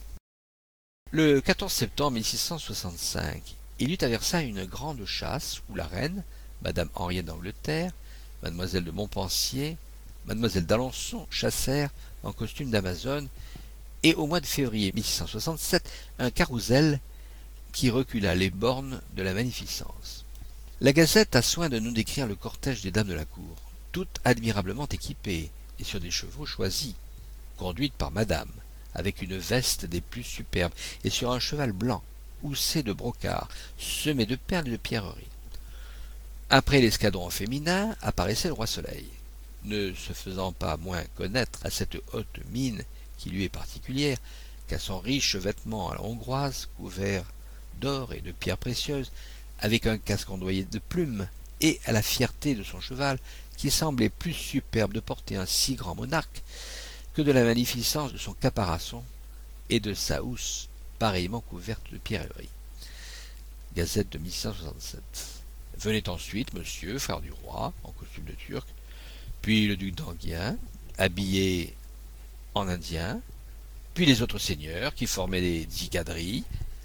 Le quatorze septembre mille six cent soixante-cinq, il y eut à Versailles une grande chasse où la reine, Madame Henriette d'Angleterre, Mademoiselle de Montpensier, Mademoiselle d'Alençon chassèrent en costume d'Amazone, et au mois de février mille six cent soixante-sept, un carrousel qui recula les bornes de la magnificence. La Gazette a soin de nous décrire le cortège des dames de la cour, toutes admirablement équipées et sur des chevaux choisis, conduites par Madame, avec une veste des plus superbes et sur un cheval blanc, houssé de brocart, semé de perles et de pierreries. Après l'escadron féminin apparaissait le roi Soleil, ne se faisant pas moins connaître à cette haute mine qui lui est particulière qu'à son riche vêtement à la hongroise, couvert d'or et de pierres précieuses, avec un casque ondoyé de plumes, et à la fierté de son cheval, qui semblait plus superbe de porter un si grand monarque que de la magnificence de son caparaçon et de sa housse pareillement couverte de pierreries. Gazette de mille six cent soixante-sept. Venait ensuite monsieur, frère du roi, en costume de turc, puis le duc d'Enghien, habillé en indien, puis les autres seigneurs qui formaient des zigadaries.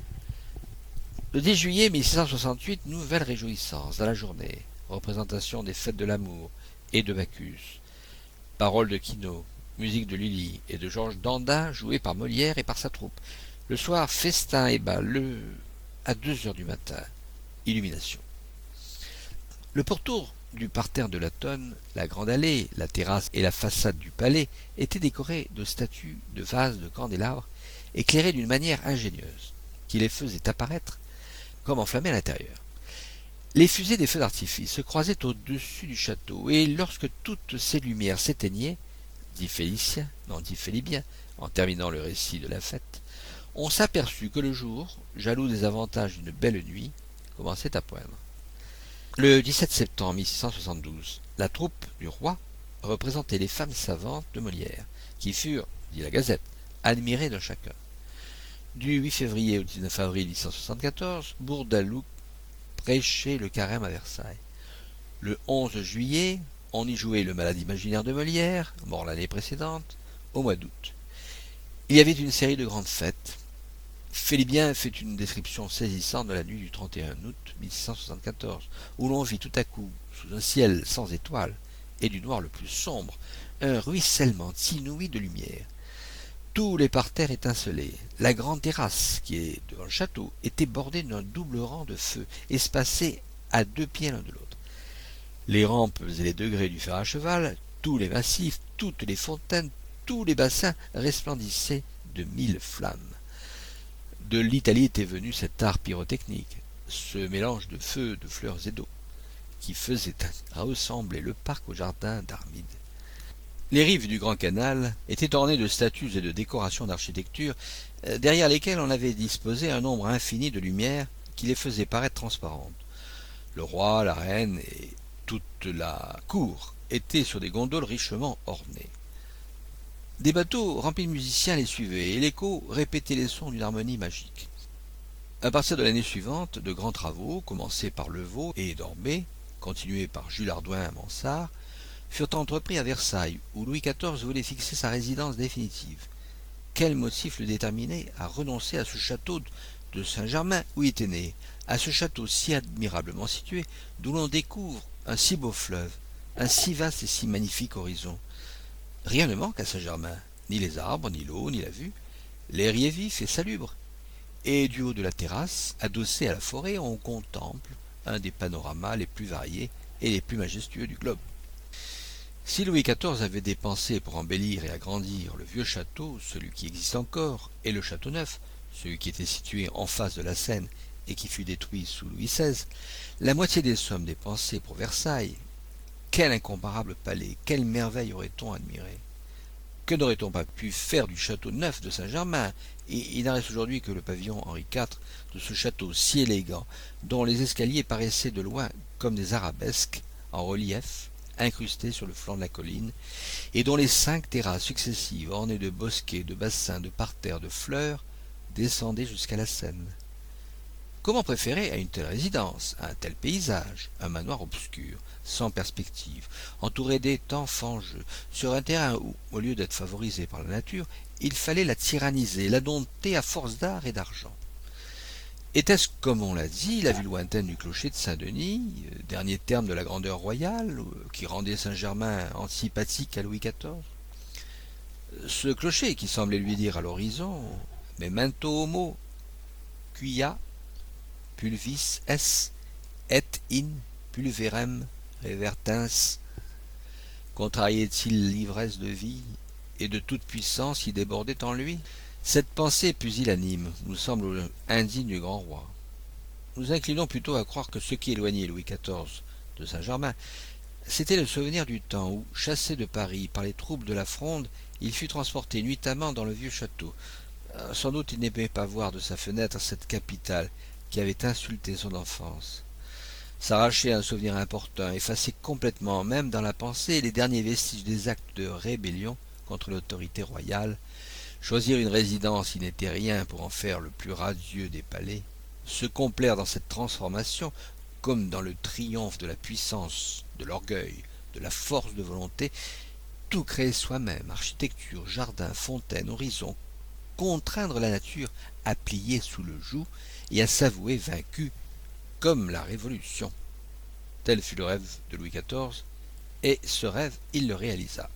Le dix juillet mille six cent soixante-huit, nouvelle réjouissance dans la journée, représentation des fêtes de l'amour et de Bacchus, paroles de Quinault, musique de Lully et de Georges Dandin jouée par Molière et par sa troupe. Le soir, festin et bal, le... à deux heures du matin, illumination. Le pourtour du parterre de la Tonne, la grande allée, la terrasse et la façade du palais étaient décorés de statues, de vases, de candélabres, éclairés d'une manière ingénieuse, qui les faisait apparaître comme enflammés à l'intérieur. Les fusées des feux d'artifice se croisaient au-dessus du château, et lorsque toutes ces lumières s'éteignaient, dit Félicien, non dit Félibien, en terminant le récit de la fête, on s'aperçut que le jour, jaloux des avantages d'une belle nuit, commençait à poindre. Le dix-sept septembre mille six cent soixante-douze, la troupe du roi représentait les femmes savantes de Molière, qui furent, dit la Gazette, admirées de chacun. Du huit février au dix-neuf avril mille six cent soixante-quatorze, Bourdaloue prêchait le carême à Versailles. Le onze juillet, on y jouait le Malade imaginaire de Molière, mort l'année précédente, au mois d'août. Il y avait une série de grandes fêtes. Félibien fait une description saisissante de la nuit du trente et un août mille six cent soixante-quatorze, où l'on vit tout à coup, sous un ciel sans étoiles, et du noir le plus sombre, un ruissellement inouï de lumière. Tous les parterres étincelaient. La grande terrasse, qui est devant le château, était bordée d'un double rang de feux, espacés à deux pieds l'un de l'autre. Les rampes et les degrés du fer à cheval, tous les massifs, toutes les fontaines, tous les bassins resplendissaient de mille flammes. De l'Italie était venu cet art pyrotechnique, ce mélange de feu, de fleurs et d'eau, qui faisait ressembler le parc au jardin d'Armide. Les rives du Grand Canal étaient ornées de statues et de décorations d'architecture, derrière lesquelles on avait disposé un nombre infini de lumières qui les faisaient paraître transparentes. Le roi, la reine et toute la cour étaient sur des gondoles richement ornées. Des bateaux remplis de musiciens les suivaient, et l'écho répétait les sons d'une harmonie magique. À partir de l'année suivante, de grands travaux, commencés par Levau et Dorbet, continués par Jules Hardouin à Mansart, furent entrepris à Versailles, où Louis quatorze voulait fixer sa résidence définitive. Quel motif le déterminait à renoncer à ce château de Saint-Germain où il était né, à ce château si admirablement situé, d'où l'on découvre un si beau fleuve, un si vaste et si magnifique horizon? Rien ne manque à Saint-Germain, ni les arbres, ni l'eau, ni la vue. L'air y est vif et salubre, et du haut de la terrasse, adossé à la forêt, on contemple un des panoramas les plus variés et les plus majestueux du globe. Si Louis quatorze avait dépensé pour embellir et agrandir le vieux château, celui qui existe encore, et le château neuf, celui qui était situé en face de la Seine et qui fut détruit sous Louis seize, la moitié des sommes dépensées pour Versailles, quel incomparable palais, quelle merveille aurait-on admiré! Que n'aurait-on pas pu faire du château neuf de Saint-Germain? Et il n'en reste aujourd'hui que le pavillon Henri quatre de ce château si élégant, dont les escaliers paraissaient de loin comme des arabesques en relief, incrustés sur le flanc de la colline, et dont les cinq terrasses successives, ornées de bosquets, de bassins, de parterres, de fleurs, descendaient jusqu'à la Seine. Comment préférer à une telle résidence, à un tel paysage, un manoir obscur, sans perspective, entouré d'étangs fangeux, sur un terrain où, au lieu d'être favorisé par la nature, il fallait la tyranniser, la dompter à force d'art et d'argent? Était-ce, comme on l'a dit, la vue lointaine du clocher de Saint-Denis, dernier terme de la grandeur royale, qui rendait Saint-Germain antipathique à Louis quatorze? Ce clocher qui semblait lui dire à l'horizon « Memento homo, quia pulvis es, et in pulverem revertens » contrariait-il l'ivresse de vie et de toute puissance qui débordait en lui? Cette pensée pusillanime nous semble indigne du grand roi. Nous inclinons plutôt à croire que ce qui éloignait Louis quatorze de Saint-Germain, c'était le souvenir du temps où, chassé de Paris par les troupes de la Fronde, il fut transporté nuitamment dans le vieux château. Sans doute il n'aimait pas voir de sa fenêtre cette capitale qui avait insulté son enfance. S'arracher à un souvenir important, effacer complètement, même dans la pensée, les derniers vestiges des actes de rébellion contre l'autorité royale, choisir une résidence qui n'était rien pour en faire le plus radieux des palais, se complaire dans cette transformation comme dans le triomphe de la puissance, de l'orgueil, de la force de volonté, tout créer soi-même, architecture, jardin, fontaine, horizon, contraindre la nature à plier sous le joug et à s'avouer vaincu comme la Révolution. Tel fut le rêve de Louis quatorze, et ce rêve, il le réalisa.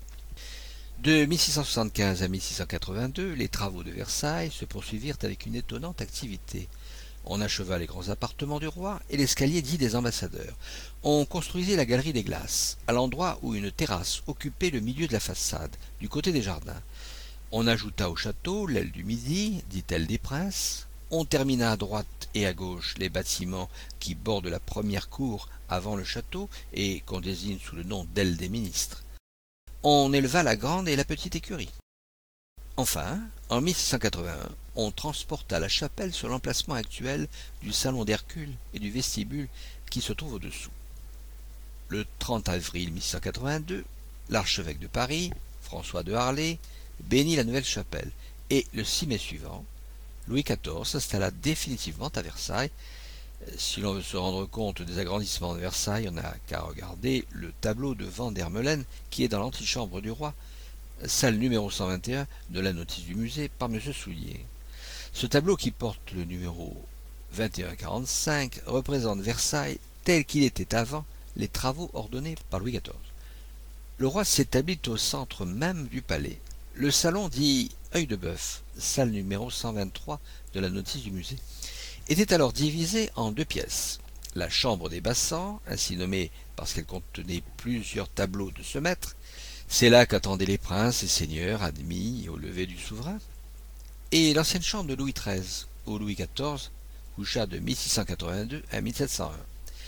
De mille six cent soixante-quinze à mille six cent quatre-vingt-deux, les travaux de Versailles se poursuivirent avec une étonnante activité. On acheva les grands appartements du roi et l'escalier dit des ambassadeurs. On construisit la galerie des glaces, à l'endroit où une terrasse occupait le milieu de la façade, du côté des jardins. On ajouta au château l'aile du Midi, dite aile des princes. On termina à droite et à gauche les bâtiments qui bordent la première cour avant le château et qu'on désigne sous le nom d'aile des ministres. On éleva la grande et la petite écurie. Enfin, en mille six cent quatre-vingt-un, on transporta la chapelle sur l'emplacement actuel du salon d'Hercule et du vestibule qui se trouve au-dessous. Le trente avril mille six cent quatre-vingt-deux, l'archevêque de Paris, François de Harlay, bénit la nouvelle chapelle, et le six mai suivant, Louis quatorze s'installa définitivement à Versailles. Si l'on veut se rendre compte des agrandissements de Versailles, on n'a qu'à regarder le tableau de Van der Meulen qui est dans l'antichambre du roi, salle numéro cent vingt et un de la notice du musée par M. Soulier. Ce tableau, qui porte le numéro vingt et un quarante-cinq, représente Versailles tel qu'il était avant les travaux ordonnés par Louis quatorze. Le roi s'établit au centre même du palais. Le salon dit œil de bœuf, salle numéro cent vingt-trois de la notice du musée, était alors divisé en deux pièces. La chambre des bassans, ainsi nommée parce qu'elle contenait plusieurs tableaux de ce maître, c'est là qu'attendaient les princes et seigneurs admis au lever du souverain, et l'ancienne chambre de Louis treize, où Louis quatorze coucha de mille six cent quatre-vingt-deux à mille sept cent un.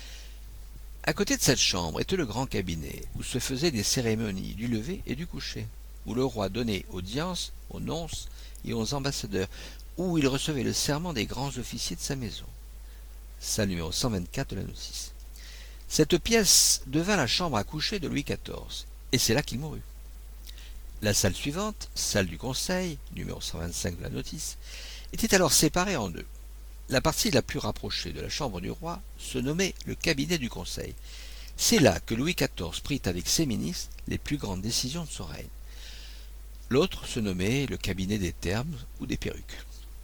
À côté de cette chambre était le grand cabinet, où se faisaient des cérémonies du lever et du coucher, où le roi donnait audience aux nonces et aux ambassadeurs, où il recevait le serment des grands officiers de sa maison. Salle numéro cent vingt-quatre de la notice. Cette pièce devint la chambre à coucher de Louis quatorze, et c'est là qu'il mourut. La salle suivante, salle du conseil, numéro cent vingt-cinq de la notice, était alors séparée en deux. La partie la plus rapprochée de la chambre du roi se nommait le cabinet du conseil. C'est là que Louis quatorze prit avec ses ministres les plus grandes décisions de son règne. L'autre se nommait le cabinet des termes ou des perruques.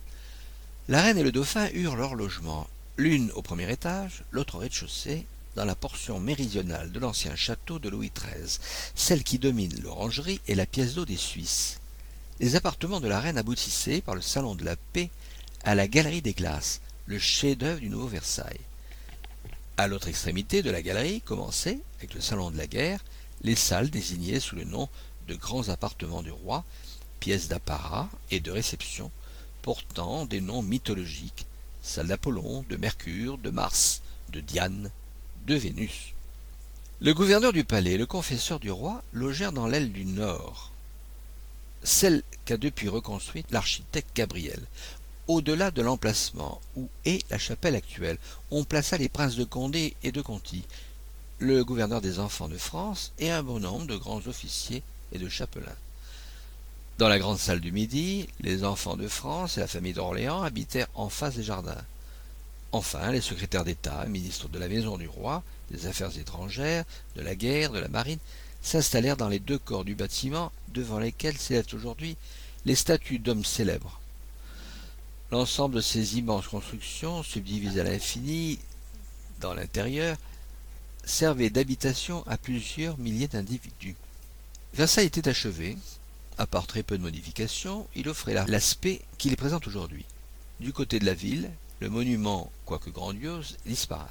La reine et le dauphin eurent leur logement, l'une au premier étage, l'autre au rez-de-chaussée, dans la portion méridionale de l'ancien château de Louis treize, celle qui domine l'orangerie et la pièce d'eau des Suisses. Les appartements de la reine aboutissaient, par le salon de la paix, à la galerie des glaces, le chef-d'œuvre du nouveau Versailles. À l'autre extrémité de la galerie commençaient, avec le salon de la guerre, les salles désignées sous le nom de grands appartements du roi, pièces d'apparat et de réception, portant des noms mythologiques, salle d'Apollon, de Mercure, de Mars, de Diane, de Vénus. Le gouverneur du palais et le confesseur du roi logèrent dans l'aile du nord, celle qu'a depuis reconstruite l'architecte Gabriel. Au-delà de l'emplacement où est la chapelle actuelle, on plaça les princes de Condé et de Conti, le gouverneur des enfants de France et un bon nombre de grands officiers et de chapelains. Dans la grande salle du Midi, les enfants de France et la famille d'Orléans habitèrent en face des jardins. Enfin, les secrétaires d'État, ministres de la maison du roi, des affaires étrangères, de la guerre, de la marine, s'installèrent dans les deux corps du bâtiment devant lesquels s'élèvent aujourd'hui les statues d'hommes célèbres. L'ensemble de ces immenses constructions, subdivisées à l'infini dans l'intérieur, servait d'habitation à plusieurs milliers d'individus. Versailles était achevé. À part très peu de modifications, il offrait l'aspect qu'il présente aujourd'hui. Du côté de la ville, le monument, quoique grandiose, est disparate.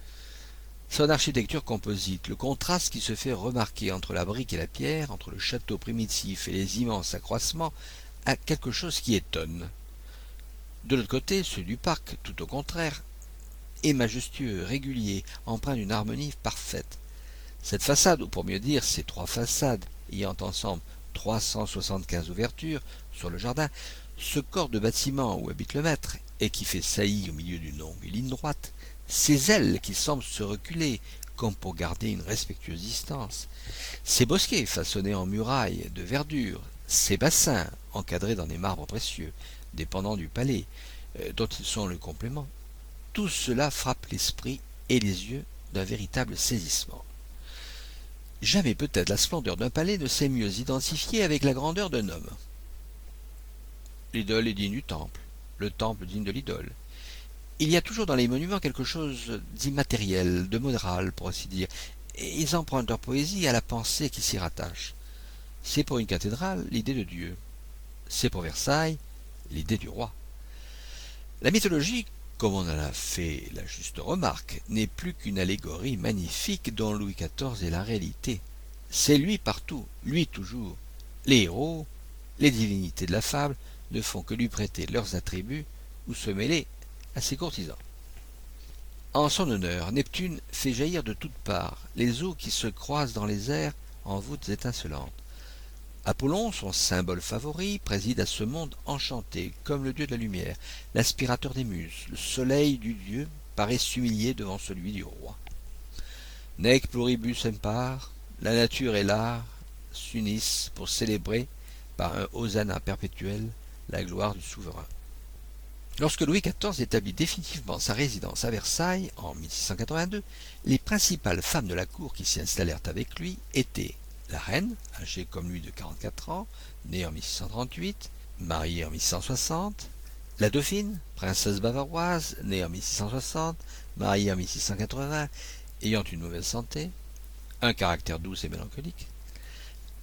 Son architecture composite, le contraste qui se fait remarquer entre la brique et la pierre, entre le château primitif et les immenses accroissements, a quelque chose qui étonne. De l'autre côté, celui du parc, tout au contraire, est majestueux, régulier, empreint d'une harmonie parfaite. Cette façade, ou pour mieux dire, ces trois façades, ayant ensemble trois cent soixante-quinze ouvertures sur le jardin, ce corps de bâtiment où habite le maître, et qui fait saillie au milieu d'une longue ligne droite, ces ailes qui semblent se reculer, comme pour garder une respectueuse distance, ces bosquets façonnés en murailles de verdure, ces bassins encadrés dans des marbres précieux, dépendant du palais, euh, dont ils sont le complément, tout cela frappe l'esprit et les yeux d'un véritable saisissement. Jamais peut-être la splendeur d'un palais ne s'est mieux identifiée avec la grandeur d'un homme. L'idole est digne du temple, le temple digne de l'idole. Il y a toujours dans les monuments quelque chose d'immatériel, de moral, pour ainsi dire, et ils empruntent leur poésie à la pensée qui s'y rattache. C'est pour une cathédrale l'idée de Dieu, c'est pour Versailles l'idée du roi. La mythologie, comme on en a fait la juste remarque, n'est plus qu'une allégorie magnifique dont Louis quatorze est la réalité. C'est lui partout, lui toujours. Les héros, les divinités de la fable ne font que lui prêter leurs attributs ou se mêler à ses courtisans. En son honneur, Neptune fait jaillir de toutes parts les eaux qui se croisent dans les airs en voûtes étincelantes. Apollon, son symbole favori, préside à ce monde enchanté, comme le dieu de la lumière, l'aspirateur des muses. Le soleil du dieu paraît s'humilier devant celui du roi. Nec pluribus impar, la nature et l'art s'unissent pour célébrer, par un hosanna perpétuel, la gloire du souverain. Lorsque Louis quatorze établit définitivement sa résidence à Versailles, en mille six cent quatre-vingt-deux, les principales femmes de la cour qui s'y installèrent avec lui étaient la reine, âgée comme lui de quarante-quatre ans, née en mille six cent trente-huit, mariée en mille six cent soixante, la dauphine, princesse bavaroise, née en mille six cent soixante, mariée en mille six cent quatre-vingts, ayant une mauvaise santé, un caractère doux et mélancolique,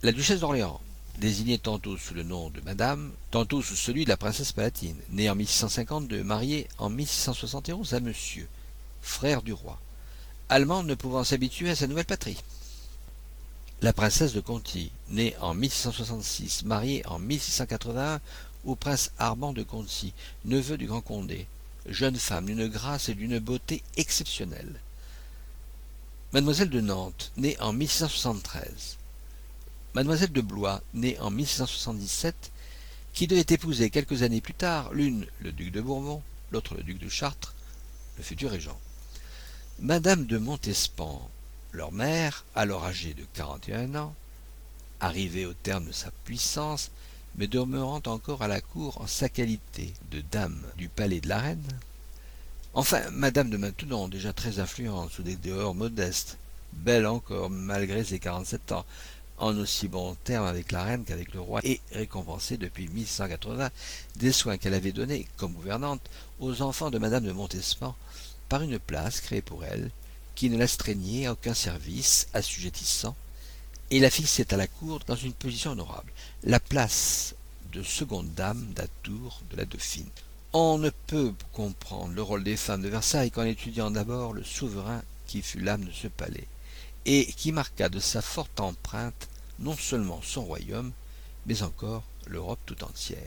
La duchesse d'Orléans, désignée tantôt sous le nom de Madame, tantôt sous celui de la princesse Palatine, née en mille six cent cinquante-deux, mariée en mille six cent soixante et onze à Monsieur, frère du roi, allemande ne pouvant s'habituer à sa nouvelle patrie. La princesse de Conti, née en mille six cent soixante-six, mariée en mille six cent quatre-vingt-un au prince Armand de Conti, neveu du grand Condé, jeune femme d'une grâce et d'une beauté exceptionnelles. Mademoiselle de Nantes, née en mille six cent soixante-treize. Mademoiselle de Blois, née en mille six cent soixante-dix-sept, qui devait épouser quelques années plus tard l'une le duc de Bourbon, l'autre le duc de Chartres, le futur régent. Madame de Montespan, leur mère, alors âgée de quarante et un ans, arrivée au terme de sa puissance, mais demeurant encore à la cour en sa qualité de dame du palais de la reine. Enfin, Madame de Maintenon, déjà très influente sous des dehors modestes, belle encore malgré ses quarante-sept ans, en aussi bons termes avec la reine qu'avec le roi, et récompensée depuis mille six cent quatre-vingts des soins qu'elle avait donnés, comme gouvernante, aux enfants de Madame de Montespan, par une place créée pour elle, qui ne l'astreignait à aucun service assujettissant, et la fixait à la cour dans une position honorable, la place de seconde dame d'atour de la Dauphine. On ne peut comprendre le rôle des femmes de Versailles qu'en étudiant d'abord le souverain qui fut l'âme de ce palais, et qui marqua de sa forte empreinte non seulement son royaume, mais encore l'Europe tout entière.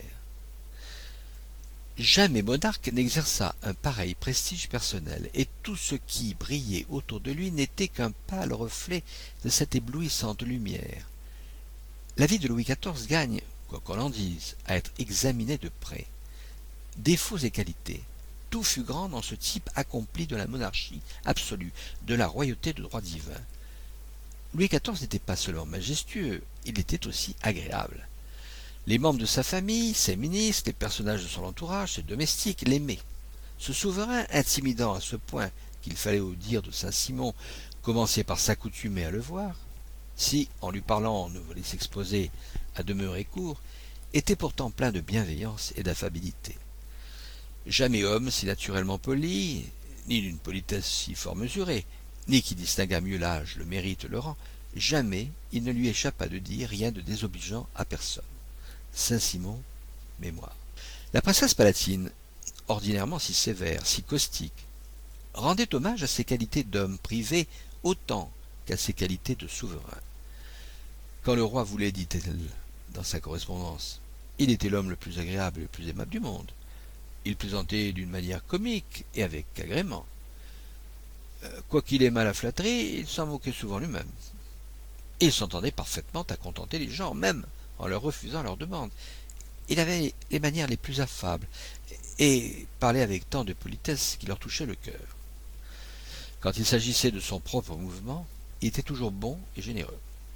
Jamais monarque n'exerça un pareil prestige personnel, et tout ce qui brillait autour de lui n'était qu'un pâle reflet de cette éblouissante lumière. La vie de Louis quatorze gagne, quoi qu'on en dise, à être examinée de près. Défauts et qualités, tout fut grand dans ce type accompli de la monarchie absolue, de la royauté de droit divin. Louis quatorze n'était pas seulement majestueux, il était aussi agréable. Les membres de sa famille, ses ministres, les personnages de son entourage, ses domestiques l'aimaient. Ce souverain, intimidant à ce point qu'il fallait, au dire de Saint-Simon, commencer par s'accoutumer à le voir, si, en lui parlant, on ne voulait s'exposer à demeurer court, était pourtant plein de bienveillance et d'affabilité. Jamais homme si naturellement poli, ni d'une politesse si fort mesurée, ni qui distinguât mieux l'âge, le mérite, le rang, jamais il ne lui échappa de dire rien de désobligeant à personne. Saint-Simon, mémoire. La princesse Palatine, ordinairement si sévère, si caustique, rendait hommage à ses qualités d'homme privé autant qu'à ses qualités de souverain. Quand le roi voulait, dit-elle dans sa correspondance, il était l'homme le plus agréable et le plus aimable du monde. Il plaisantait d'une manière comique et avec agrément. Quoiqu'il aimât la flatterie, il s'en moquait souvent lui-même. Il s'entendait parfaitement à contenter les gens, même en leur refusant leurs demandes. Il avait les manières les plus affables, et parlait avec tant de politesse qu'il leur touchait le cœur. Quand il s'agissait de son propre mouvement, il était toujours bon et généreux.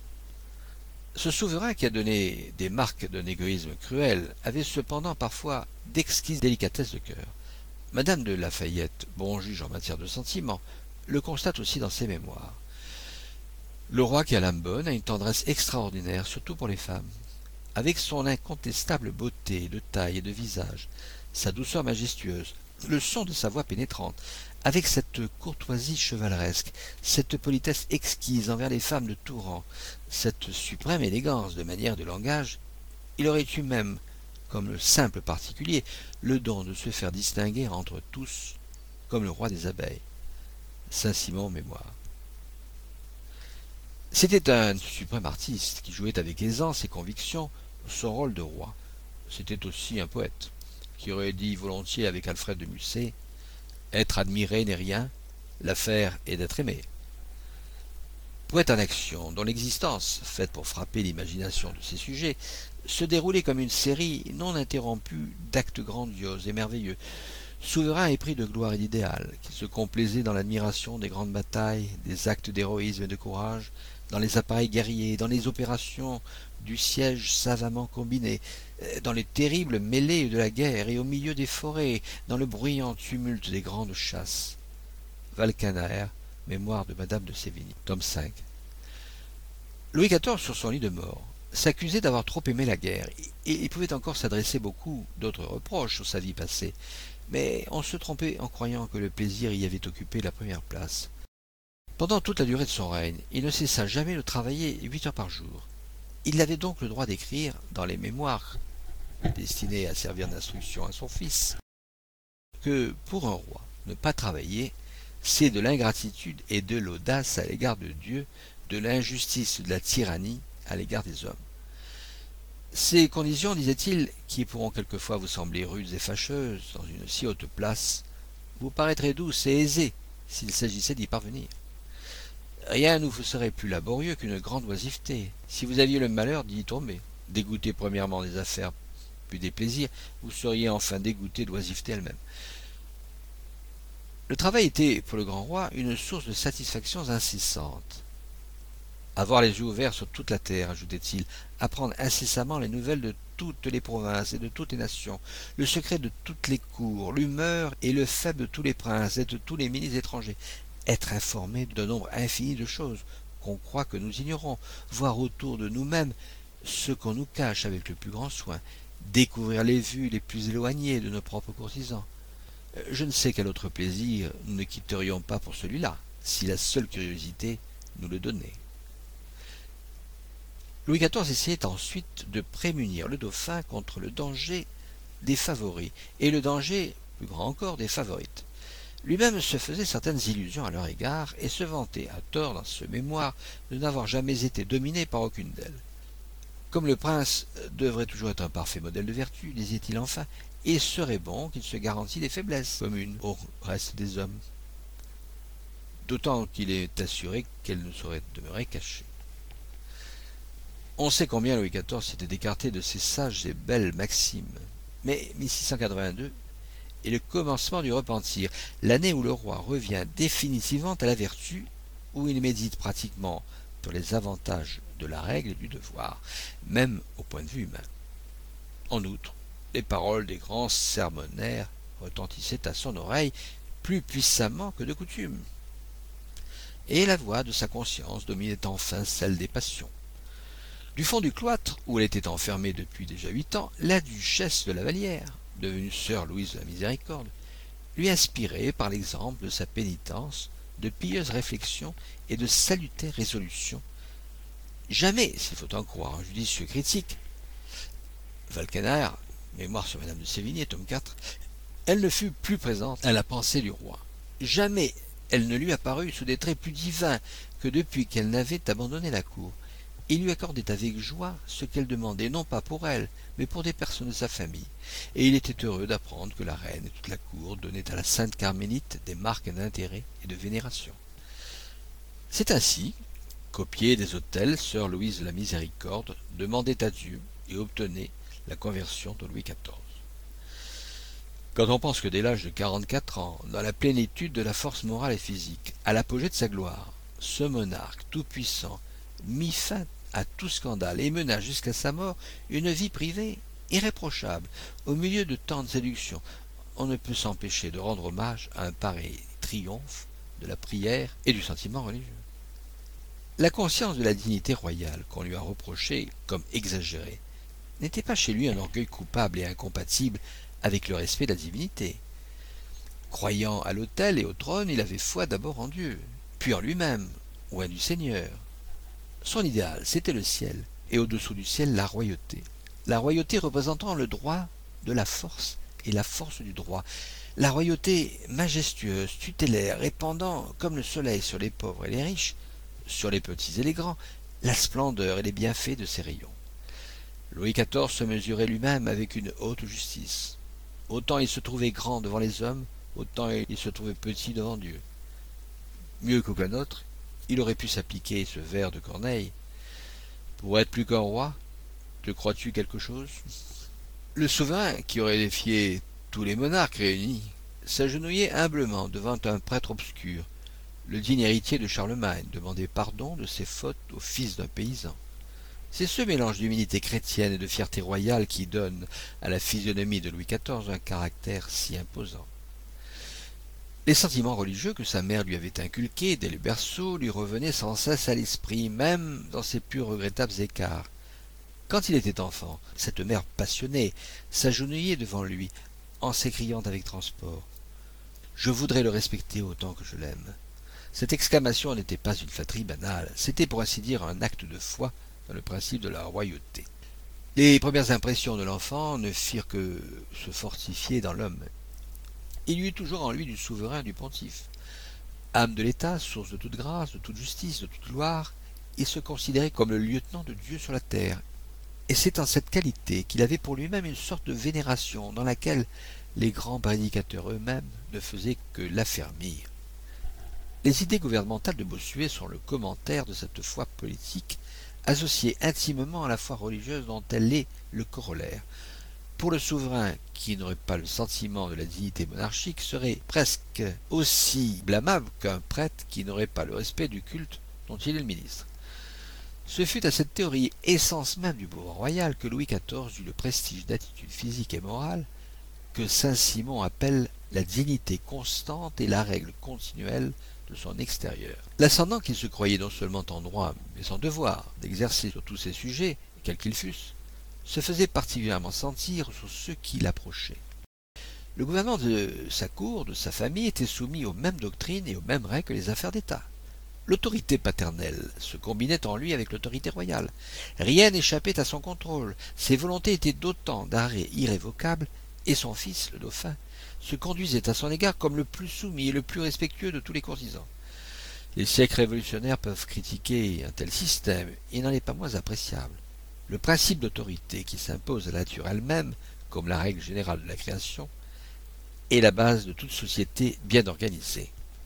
Ce souverain qui a donné des marques d'un égoïsme cruel avait cependant parfois d'exquises délicatesses de cœur. Madame de Lafayette, bon juge en matière de sentiments, le constate aussi dans ses mémoires. Le roi qui a l'âme bonne a une tendresse extraordinaire, surtout pour les femmes. Avec son incontestable beauté de taille et de visage, sa douceur majestueuse, le son de sa voix pénétrante, avec cette courtoisie chevaleresque, cette politesse exquise envers les femmes de tout rang, cette suprême élégance de manière de langage, il aurait eu même, comme le simple particulier, le don de se faire distinguer entre tous, comme le roi des abeilles. Saint-Simon, mémoire. C'était un suprême artiste qui jouait avec aisance et conviction son rôle de roi. C'était aussi un poète qui aurait dit volontiers avec Alfred de Musset « Être admiré n'est rien, l'affaire est d'être aimé ». Poète en action, dont l'existence, faite pour frapper l'imagination de ses sujets, se déroulait comme une série non interrompue d'actes grandioses et merveilleux, souverain épris de gloire et d'idéal, qui se complaisait dans l'admiration des grandes batailles, des actes d'héroïsme et de courage, dans les appareils guerriers, dans les opérations du siège savamment combinés, dans les terribles mêlées de la guerre et au milieu des forêts, dans le bruyant tumulte des grandes chasses. Valcanaer, mémoire de Madame de Sévigné, tome cinq. Louis quatorze, sur son lit de mort, s'accusait d'avoir trop aimé la guerre, et il pouvait encore s'adresser beaucoup d'autres reproches sur sa vie passée, mais on se trompait en croyant que le plaisir y avait occupé la première place. Pendant toute la durée de son règne, il ne cessa jamais de travailler huit heures par jour. Il avait donc le droit d'écrire dans les mémoires, destinés à servir d'instruction à son fils, que pour un roi, ne pas travailler, c'est de l'ingratitude et de l'audace à l'égard de Dieu, de l'injustice et de la tyrannie à l'égard des hommes. Ces conditions, disait-il, qui pourront quelquefois vous sembler rudes et fâcheuses dans une si haute place, vous paraîtraient douces et aisées s'il s'agissait d'y parvenir. Rien ne vous serait plus laborieux qu'une grande oisiveté, si vous aviez le malheur d'y tomber. Dégoûté premièrement des affaires, puis des plaisirs, vous seriez enfin dégoûté de l'oisiveté elle-même. Le travail était, pour le grand roi, une source de satisfactions incessantes. Avoir les yeux ouverts sur toute la terre, ajoutait-il, apprendre incessamment les nouvelles de toutes les provinces et de toutes les nations, le secret de toutes les cours, l'humeur et le faible de tous les princes et de tous les ministres étrangers, être informé d'un nombre infini de choses qu'on croit que nous ignorons, voir autour de nous-mêmes ce qu'on nous cache avec le plus grand soin, découvrir les vues les plus éloignées de nos propres courtisans. Je ne sais quel autre plaisir nous ne quitterions pas pour celui-là, si la seule curiosité nous le donnait. Louis quatorze essayait ensuite de prémunir le dauphin contre le danger des favoris, et le danger, plus grand encore, des favorites. Lui-même se faisait certaines illusions à leur égard, et se vantait à tort dans ce mémoire de n'avoir jamais été dominé par aucune d'elles. Comme le prince devrait toujours être un parfait modèle de vertu, disait-il enfin, il serait bon qu'il se garantît des faiblesses communes au reste des hommes, d'autant qu'il est assuré qu'elles ne sauraient demeurer cachées. On sait combien Louis quatorze s'était écarté de ces sages et belles maximes, mais mille six cent quatre-vingt-deux est le commencement du repentir, l'année où le roi revient définitivement à la vertu, où il médite pratiquement sur les avantages de la règle et du devoir, même au point de vue humain. En outre, les paroles des grands sermonnaires retentissaient à son oreille plus puissamment que de coutume, et la voix de sa conscience dominait enfin celle des passions. Du fond du cloître, où elle était enfermée depuis déjà huit ans, la duchesse de la Vallière, devenue sœur Louise de la Miséricorde, lui inspirait, par l'exemple de sa pénitence, de pieuses réflexions et de salutaires résolutions. Jamais, s'il faut en croire un judicieux critique, Falconer, Mémoire sur Madame de Sévigné, tome quatre, elle ne fut plus présente à la pensée du roi. Jamais elle ne lui apparut sous des traits plus divins que depuis qu'elle n'avait abandonné la cour. Il lui accordait avec joie ce qu'elle demandait, non pas pour elle, mais pour des personnes de sa famille, et il était heureux d'apprendre que la reine et toute la cour donnaient à la sainte Carmélite des marques d'intérêt et de vénération. C'est ainsi qu'au pied des autels, sœur Louise de la Miséricorde demandait à Dieu et obtenait la conversion de Louis quatorze. Quand on pense que dès l'âge de quarante-quatre ans, dans la plénitude de la force morale et physique, à l'apogée de sa gloire, ce monarque tout-puissant mit fin à tout scandale et mena jusqu'à sa mort une vie privée irréprochable, au milieu de tant de séductions, on ne peut s'empêcher de rendre hommage à un pareil triomphe de la prière et du sentiment religieux. La conscience de la dignité royale qu'on lui a reprochée comme exagérée n'était pas chez lui un orgueil coupable et incompatible avec le respect de la divinité. Croyant à l'autel et au trône, il avait foi d'abord en Dieu, puis en lui-même, loin du Seigneur. Son idéal, c'était le ciel, et au-dessous du ciel, la royauté. La royauté représentant le droit de la force et la force du droit. La royauté majestueuse, tutélaire, répandant comme le soleil sur les pauvres et les riches, sur les petits et les grands, la splendeur et les bienfaits de ses rayons. Louis quatorze se mesurait lui-même avec une haute justice. Autant il se trouvait grand devant les hommes, autant il se trouvait petit devant Dieu. Mieux qu'aucun autre, il aurait pu s'appliquer ce vers de Corneille. Pour être plus qu'un roi, te crois-tu quelque chose? Le souverain, qui aurait défié tous les monarques réunis, s'agenouillait humblement devant un prêtre obscur. Le digne héritier de Charlemagne demandait pardon de ses fautes au fils d'un paysan. C'est ce mélange d'humilité chrétienne et de fierté royale qui donne à la physionomie de Louis quatorze un caractère si imposant. Les sentiments religieux que sa mère lui avait inculqués dès le berceau lui revenaient sans cesse à l'esprit, même dans ses plus regrettables écarts. Quand il était enfant, cette mère passionnée s'agenouillait devant lui, en s'écriant avec transport « Je voudrais le respecter autant que je l'aime ». Cette exclamation n'était pas une flatterie banale, c'était pour ainsi dire un acte de foi dans le principe de la royauté. Les premières impressions de l'enfant ne firent que se fortifier dans l'homme. Il y eut toujours en lui du souverain et du pontife. Âme de l'État, source de toute grâce, de toute justice, de toute gloire, il se considérait comme le lieutenant de Dieu sur la terre. Et c'est en cette qualité qu'il avait pour lui-même une sorte de vénération dans laquelle les grands prédicateurs eux-mêmes ne faisaient que l'affermir. Les idées gouvernementales de Bossuet sont le commentaire de cette foi politique, associée intimement à la foi religieuse dont elle est le corollaire. Pour le souverain qui n'aurait pas le sentiment de la dignité monarchique serait presque aussi blâmable qu'un prêtre qui n'aurait pas le respect du culte dont il est le ministre. Ce fut à cette théorie, essence même du pouvoir royal, que Louis quatorze eut le prestige d'attitude physique et morale que Saint-Simon appelle la dignité constante et la règle continuelle de son extérieur. L'ascendant qu'il se croyait non seulement en droit, mais en devoir d'exercer sur tous ces sujets, quels qu'ils fussent, se faisait particulièrement sentir sur ceux qui l'approchaient. Le gouvernement de sa cour, de sa famille, était soumis aux mêmes doctrines et aux mêmes règles que les affaires d'État. L'autorité paternelle se combinait en lui avec l'autorité royale. Rien n'échappait à son contrôle. Ses volontés étaient d'autant d'arrêts irrévocables, et son fils, le dauphin, se conduisait à son égard comme le plus soumis et le plus respectueux de tous les courtisans. Les siècles révolutionnaires peuvent critiquer un tel système, il n'en est pas moins appréciable. Le principe d'autorité qui s'impose à la nature elle-même, comme la règle générale de la création, est la base de toute société bien organisée.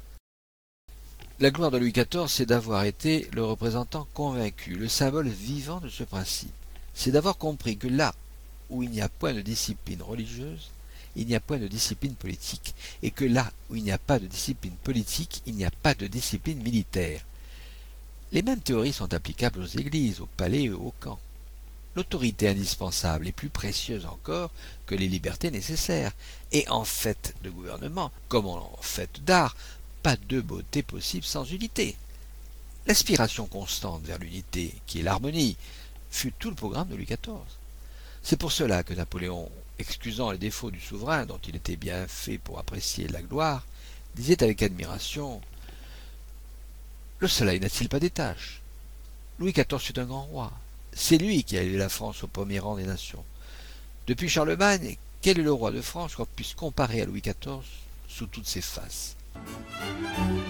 La gloire de Louis quatorze, c'est d'avoir été le représentant convaincu, le symbole vivant de ce principe. C'est d'avoir compris que là où il n'y a point de discipline religieuse, il n'y a point de discipline politique, et que là où il n'y a pas de discipline politique, il n'y a pas de discipline militaire. Les mêmes théories sont applicables aux églises, aux palais et aux camps. L'autorité indispensable est plus précieuse encore que les libertés nécessaires, et en fait de gouvernement, comme en fait d'art, pas de beauté possible sans unité. L'aspiration constante vers l'unité, qui est l'harmonie, fut tout le programme de Louis quatorze. C'est pour cela que Napoléon, excusant les défauts du souverain dont il était bien fait pour apprécier la gloire, disait avec admiration « Le soleil n'a-t-il pas des taches ? Louis quatorze fut un grand roi. C'est lui qui a élevé la France au premier rang des nations. Depuis Charlemagne, quel est le roi de France qu'on puisse comparer à Louis quatorze sous toutes ses faces ? »